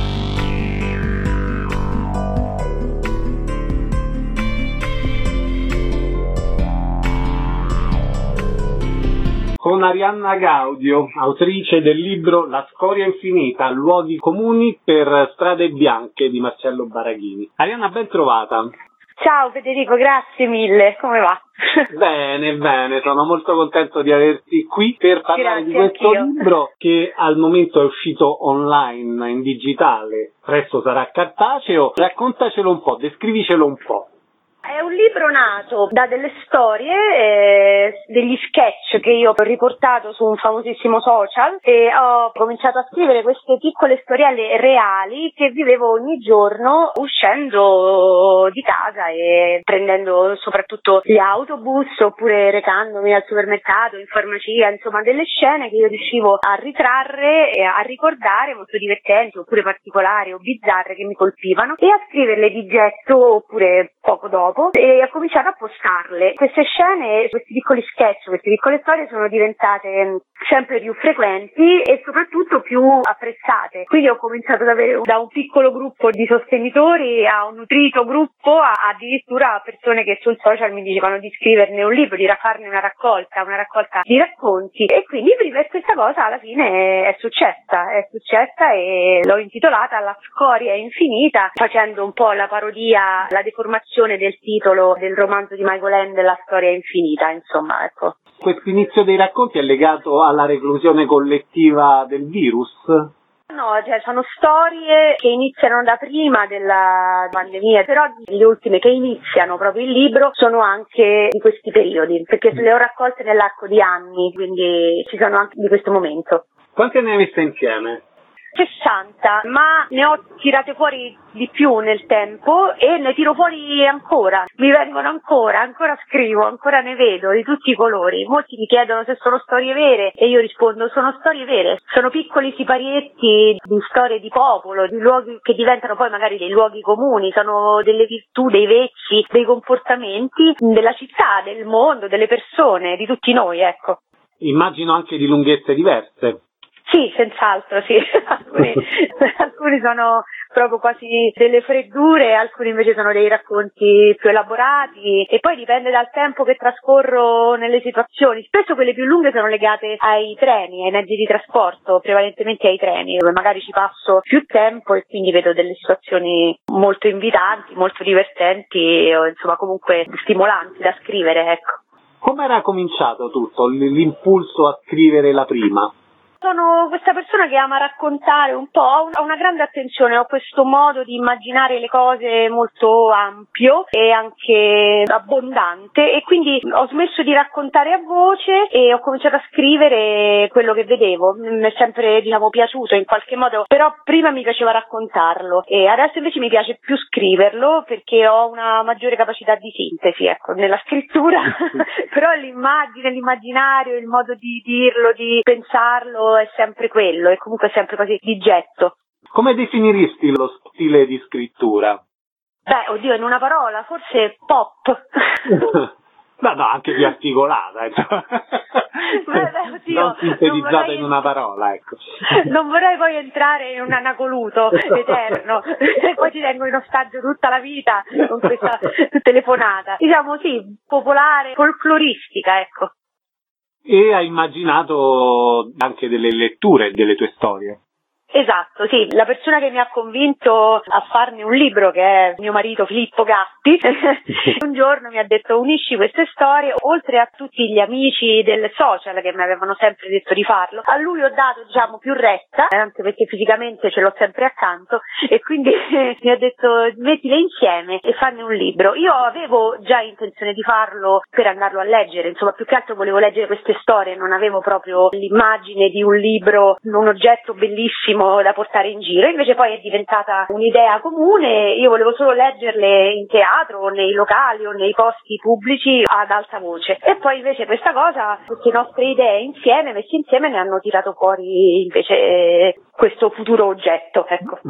Con Arianna Gaudio, autrice del libro La scoria infinita, luoghi comuni per strade bianche di Marcello Baraghini. Arianna, ben trovata. Ciao Federico, grazie mille, come va? Bene, bene, sono molto contento di averti qui per parlare grazie, di questo anch'io. libro che al momento è uscito online, in digitale, presto sarà cartaceo. Raccontacelo un po', descrivicelo un po'. È un libro nato da delle storie, eh, degli sketch che io ho riportato su un famosissimo social e ho cominciato a scrivere queste piccole storielle reali che vivevo ogni giorno uscendo di casa e prendendo soprattutto gli autobus oppure recandomi al supermercato, in farmacia, insomma delle scene che io riuscivo a ritrarre e a ricordare molto divertenti oppure particolari o bizzarre che mi colpivano e a scriverle di getto oppure poco dopo. E ho cominciato a postarle. Queste scene, questi piccoli sketch, queste piccole storie sono diventate sempre più frequenti e soprattutto più apprezzate. Quindi ho cominciato ad avere da un piccolo gruppo di sostenitori a un nutrito gruppo, a addirittura persone che sul social mi dicevano di scriverne un libro, di farne una raccolta, una raccolta di racconti. E quindi per questa cosa alla fine è successa, è successa e l'ho intitolata La scoria infinita, facendo un po' la parodia, la deformazione del titolo del romanzo di Michael Ende, La storia infinita, insomma, ecco. Questo inizio dei racconti è legato alla reclusione collettiva del virus? No, cioè sono storie che iniziano da prima della pandemia, però le ultime che iniziano proprio il libro sono anche di questi periodi, perché le ho raccolte nell'arco di anni, quindi ci sono anche di questo momento. Quante ne hai messe insieme? sessanta, ma ne ho tirate fuori di più nel tempo e ne tiro fuori ancora, mi vengono ancora, ancora scrivo, ancora ne vedo di tutti i colori. Molti mi chiedono se sono storie vere e io rispondo sono storie vere, sono piccoli siparietti di storie di popolo, di luoghi che diventano poi magari dei luoghi comuni, sono delle virtù, dei vezzi, dei comportamenti della città, del mondo, delle persone, di tutti noi, ecco. Immagino anche di lunghezze diverse. Sì, senz'altro, sì. Alcuni, alcuni sono proprio quasi delle freddure, alcuni invece sono dei racconti più elaborati e poi dipende dal tempo che trascorro nelle situazioni. Spesso quelle più lunghe sono legate ai treni, ai mezzi di trasporto, prevalentemente ai treni, dove magari ci passo più tempo e quindi vedo delle situazioni molto invitanti, molto divertenti o insomma comunque stimolanti da scrivere, ecco. Come era cominciato tutto, l'impulso a scrivere la prima? Sono questa persona che ama raccontare un po', ho una grande attenzione, ho questo modo di immaginare le cose molto ampio e anche abbondante e quindi ho smesso di raccontare a voce e ho cominciato a scrivere quello che vedevo. Mi è sempre, diciamo, piaciuto in qualche modo, però prima mi piaceva raccontarlo e adesso invece mi piace più scriverlo perché ho una maggiore capacità di sintesi, ecco, nella scrittura, però l'immagine, l'immaginario, il modo di dirlo, di pensarlo è sempre quello e comunque è sempre così di getto. Come definiresti lo stile di scrittura? Beh, oddio, in una parola, forse pop. No, no, anche più articolata, eh. Beh, beh, oddio, non sintetizzata non vorrei... in una parola, ecco. Non vorrei poi entrare in un anacoluto eterno e poi ti tengo in ostaggio tutta la vita con questa telefonata. Diciamo sì, popolare, folcloristica, ecco. E hai immaginato anche delle letture delle tue storie? Esatto, sì, la persona che mi ha convinto a farne un libro, che è mio marito Filippo Gatti, un giorno mi ha detto: unisci queste storie, oltre a tutti gli amici del social che mi avevano sempre detto di farlo, a lui ho dato, diciamo, più retta, anche perché fisicamente ce l'ho sempre accanto, e quindi mi ha detto: mettile insieme e fanne un libro. Io avevo già intenzione di farlo per andarlo a leggere, insomma, più che altro volevo leggere queste storie, non avevo proprio l'immagine di un libro, un oggetto bellissimo da portare in giro. Invece poi è diventata un'idea comune, io volevo solo leggerle in teatro, nei locali o nei posti pubblici ad alta voce, e poi invece questa cosa, queste nostre idee insieme, messe insieme, ne hanno tirato fuori invece questo futuro oggetto, ecco.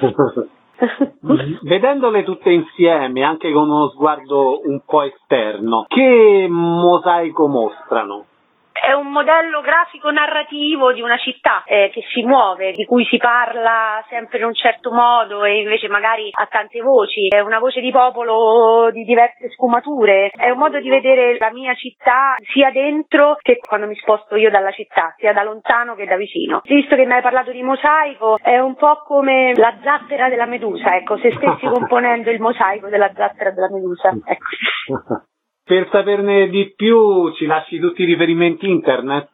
Vedendole tutte insieme, anche con uno sguardo un po' esterno, che mosaico mostrano? È un modello grafico narrativo di una città eh, che si muove, di cui si parla sempre in un certo modo e invece magari ha tante voci. È una voce di popolo di diverse sfumature. È un modo di vedere la mia città sia dentro che quando mi sposto io dalla città, sia da lontano che da vicino. Visto che mi hai parlato di mosaico, è un po' come la zattera della Medusa, ecco, se stessi componendo il mosaico della zattera della Medusa. Ecco. Per saperne di più ci lasci tutti i riferimenti internet?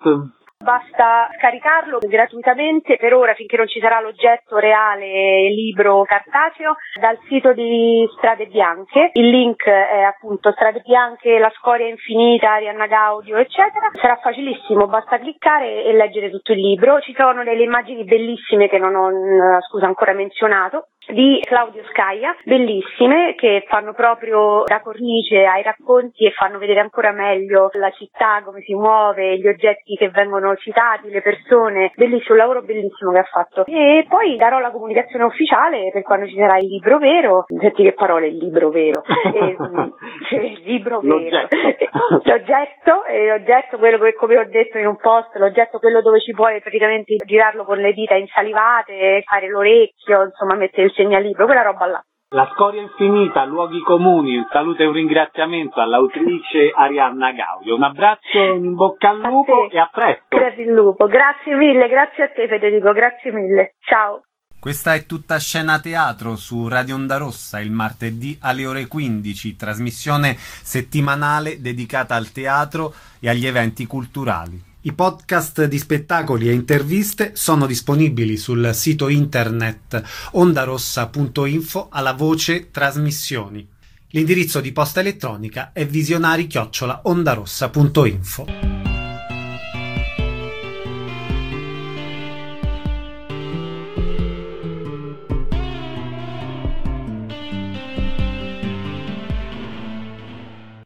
Basta scaricarlo gratuitamente per ora, finché non ci sarà l'oggetto reale libro cartaceo, dal sito di Strade Bianche. Il link è appunto Strade Bianche, La Scoria Infinita, Arianna Gaudio, eccetera. Sarà facilissimo, basta cliccare e leggere tutto il libro. Ci sono delle immagini bellissime che non ho scusa ancora menzionato, di Claudio Scaia, bellissime, che fanno proprio da cornice ai racconti e fanno vedere ancora meglio la città, come si muove, gli oggetti che vengono citati, le persone. Bellissimo, un lavoro bellissimo che ha fatto. E poi darò la comunicazione ufficiale per quando ci sarà il libro vero. Senti che parole, il libro vero. E, cioè, il libro vero. L'oggetto, e l'oggetto, quello che, come ho detto in un post, l'oggetto quello dove ci puoi praticamente girarlo con le dita insalivate, fare l'orecchio, insomma mettere il segnalibro, quella roba là. La Scoria Infinita, Luoghi Comuni. Un saluto e un ringraziamento all'autrice Arianna Gaudio. Un abbraccio, in bocca al lupo e a presto. Grazie il lupo, grazie mille, grazie a te Federico, grazie mille, ciao. Questa è Tutta Scena Teatro su Radio Onda Rossa il martedì alle ore quindici, trasmissione settimanale dedicata al teatro e agli eventi culturali. I podcast di spettacoli e interviste sono disponibili sul sito internet ondarossa punto info alla voce trasmissioni. L'indirizzo di posta elettronica è visionari chiocciola ondarossa punto info.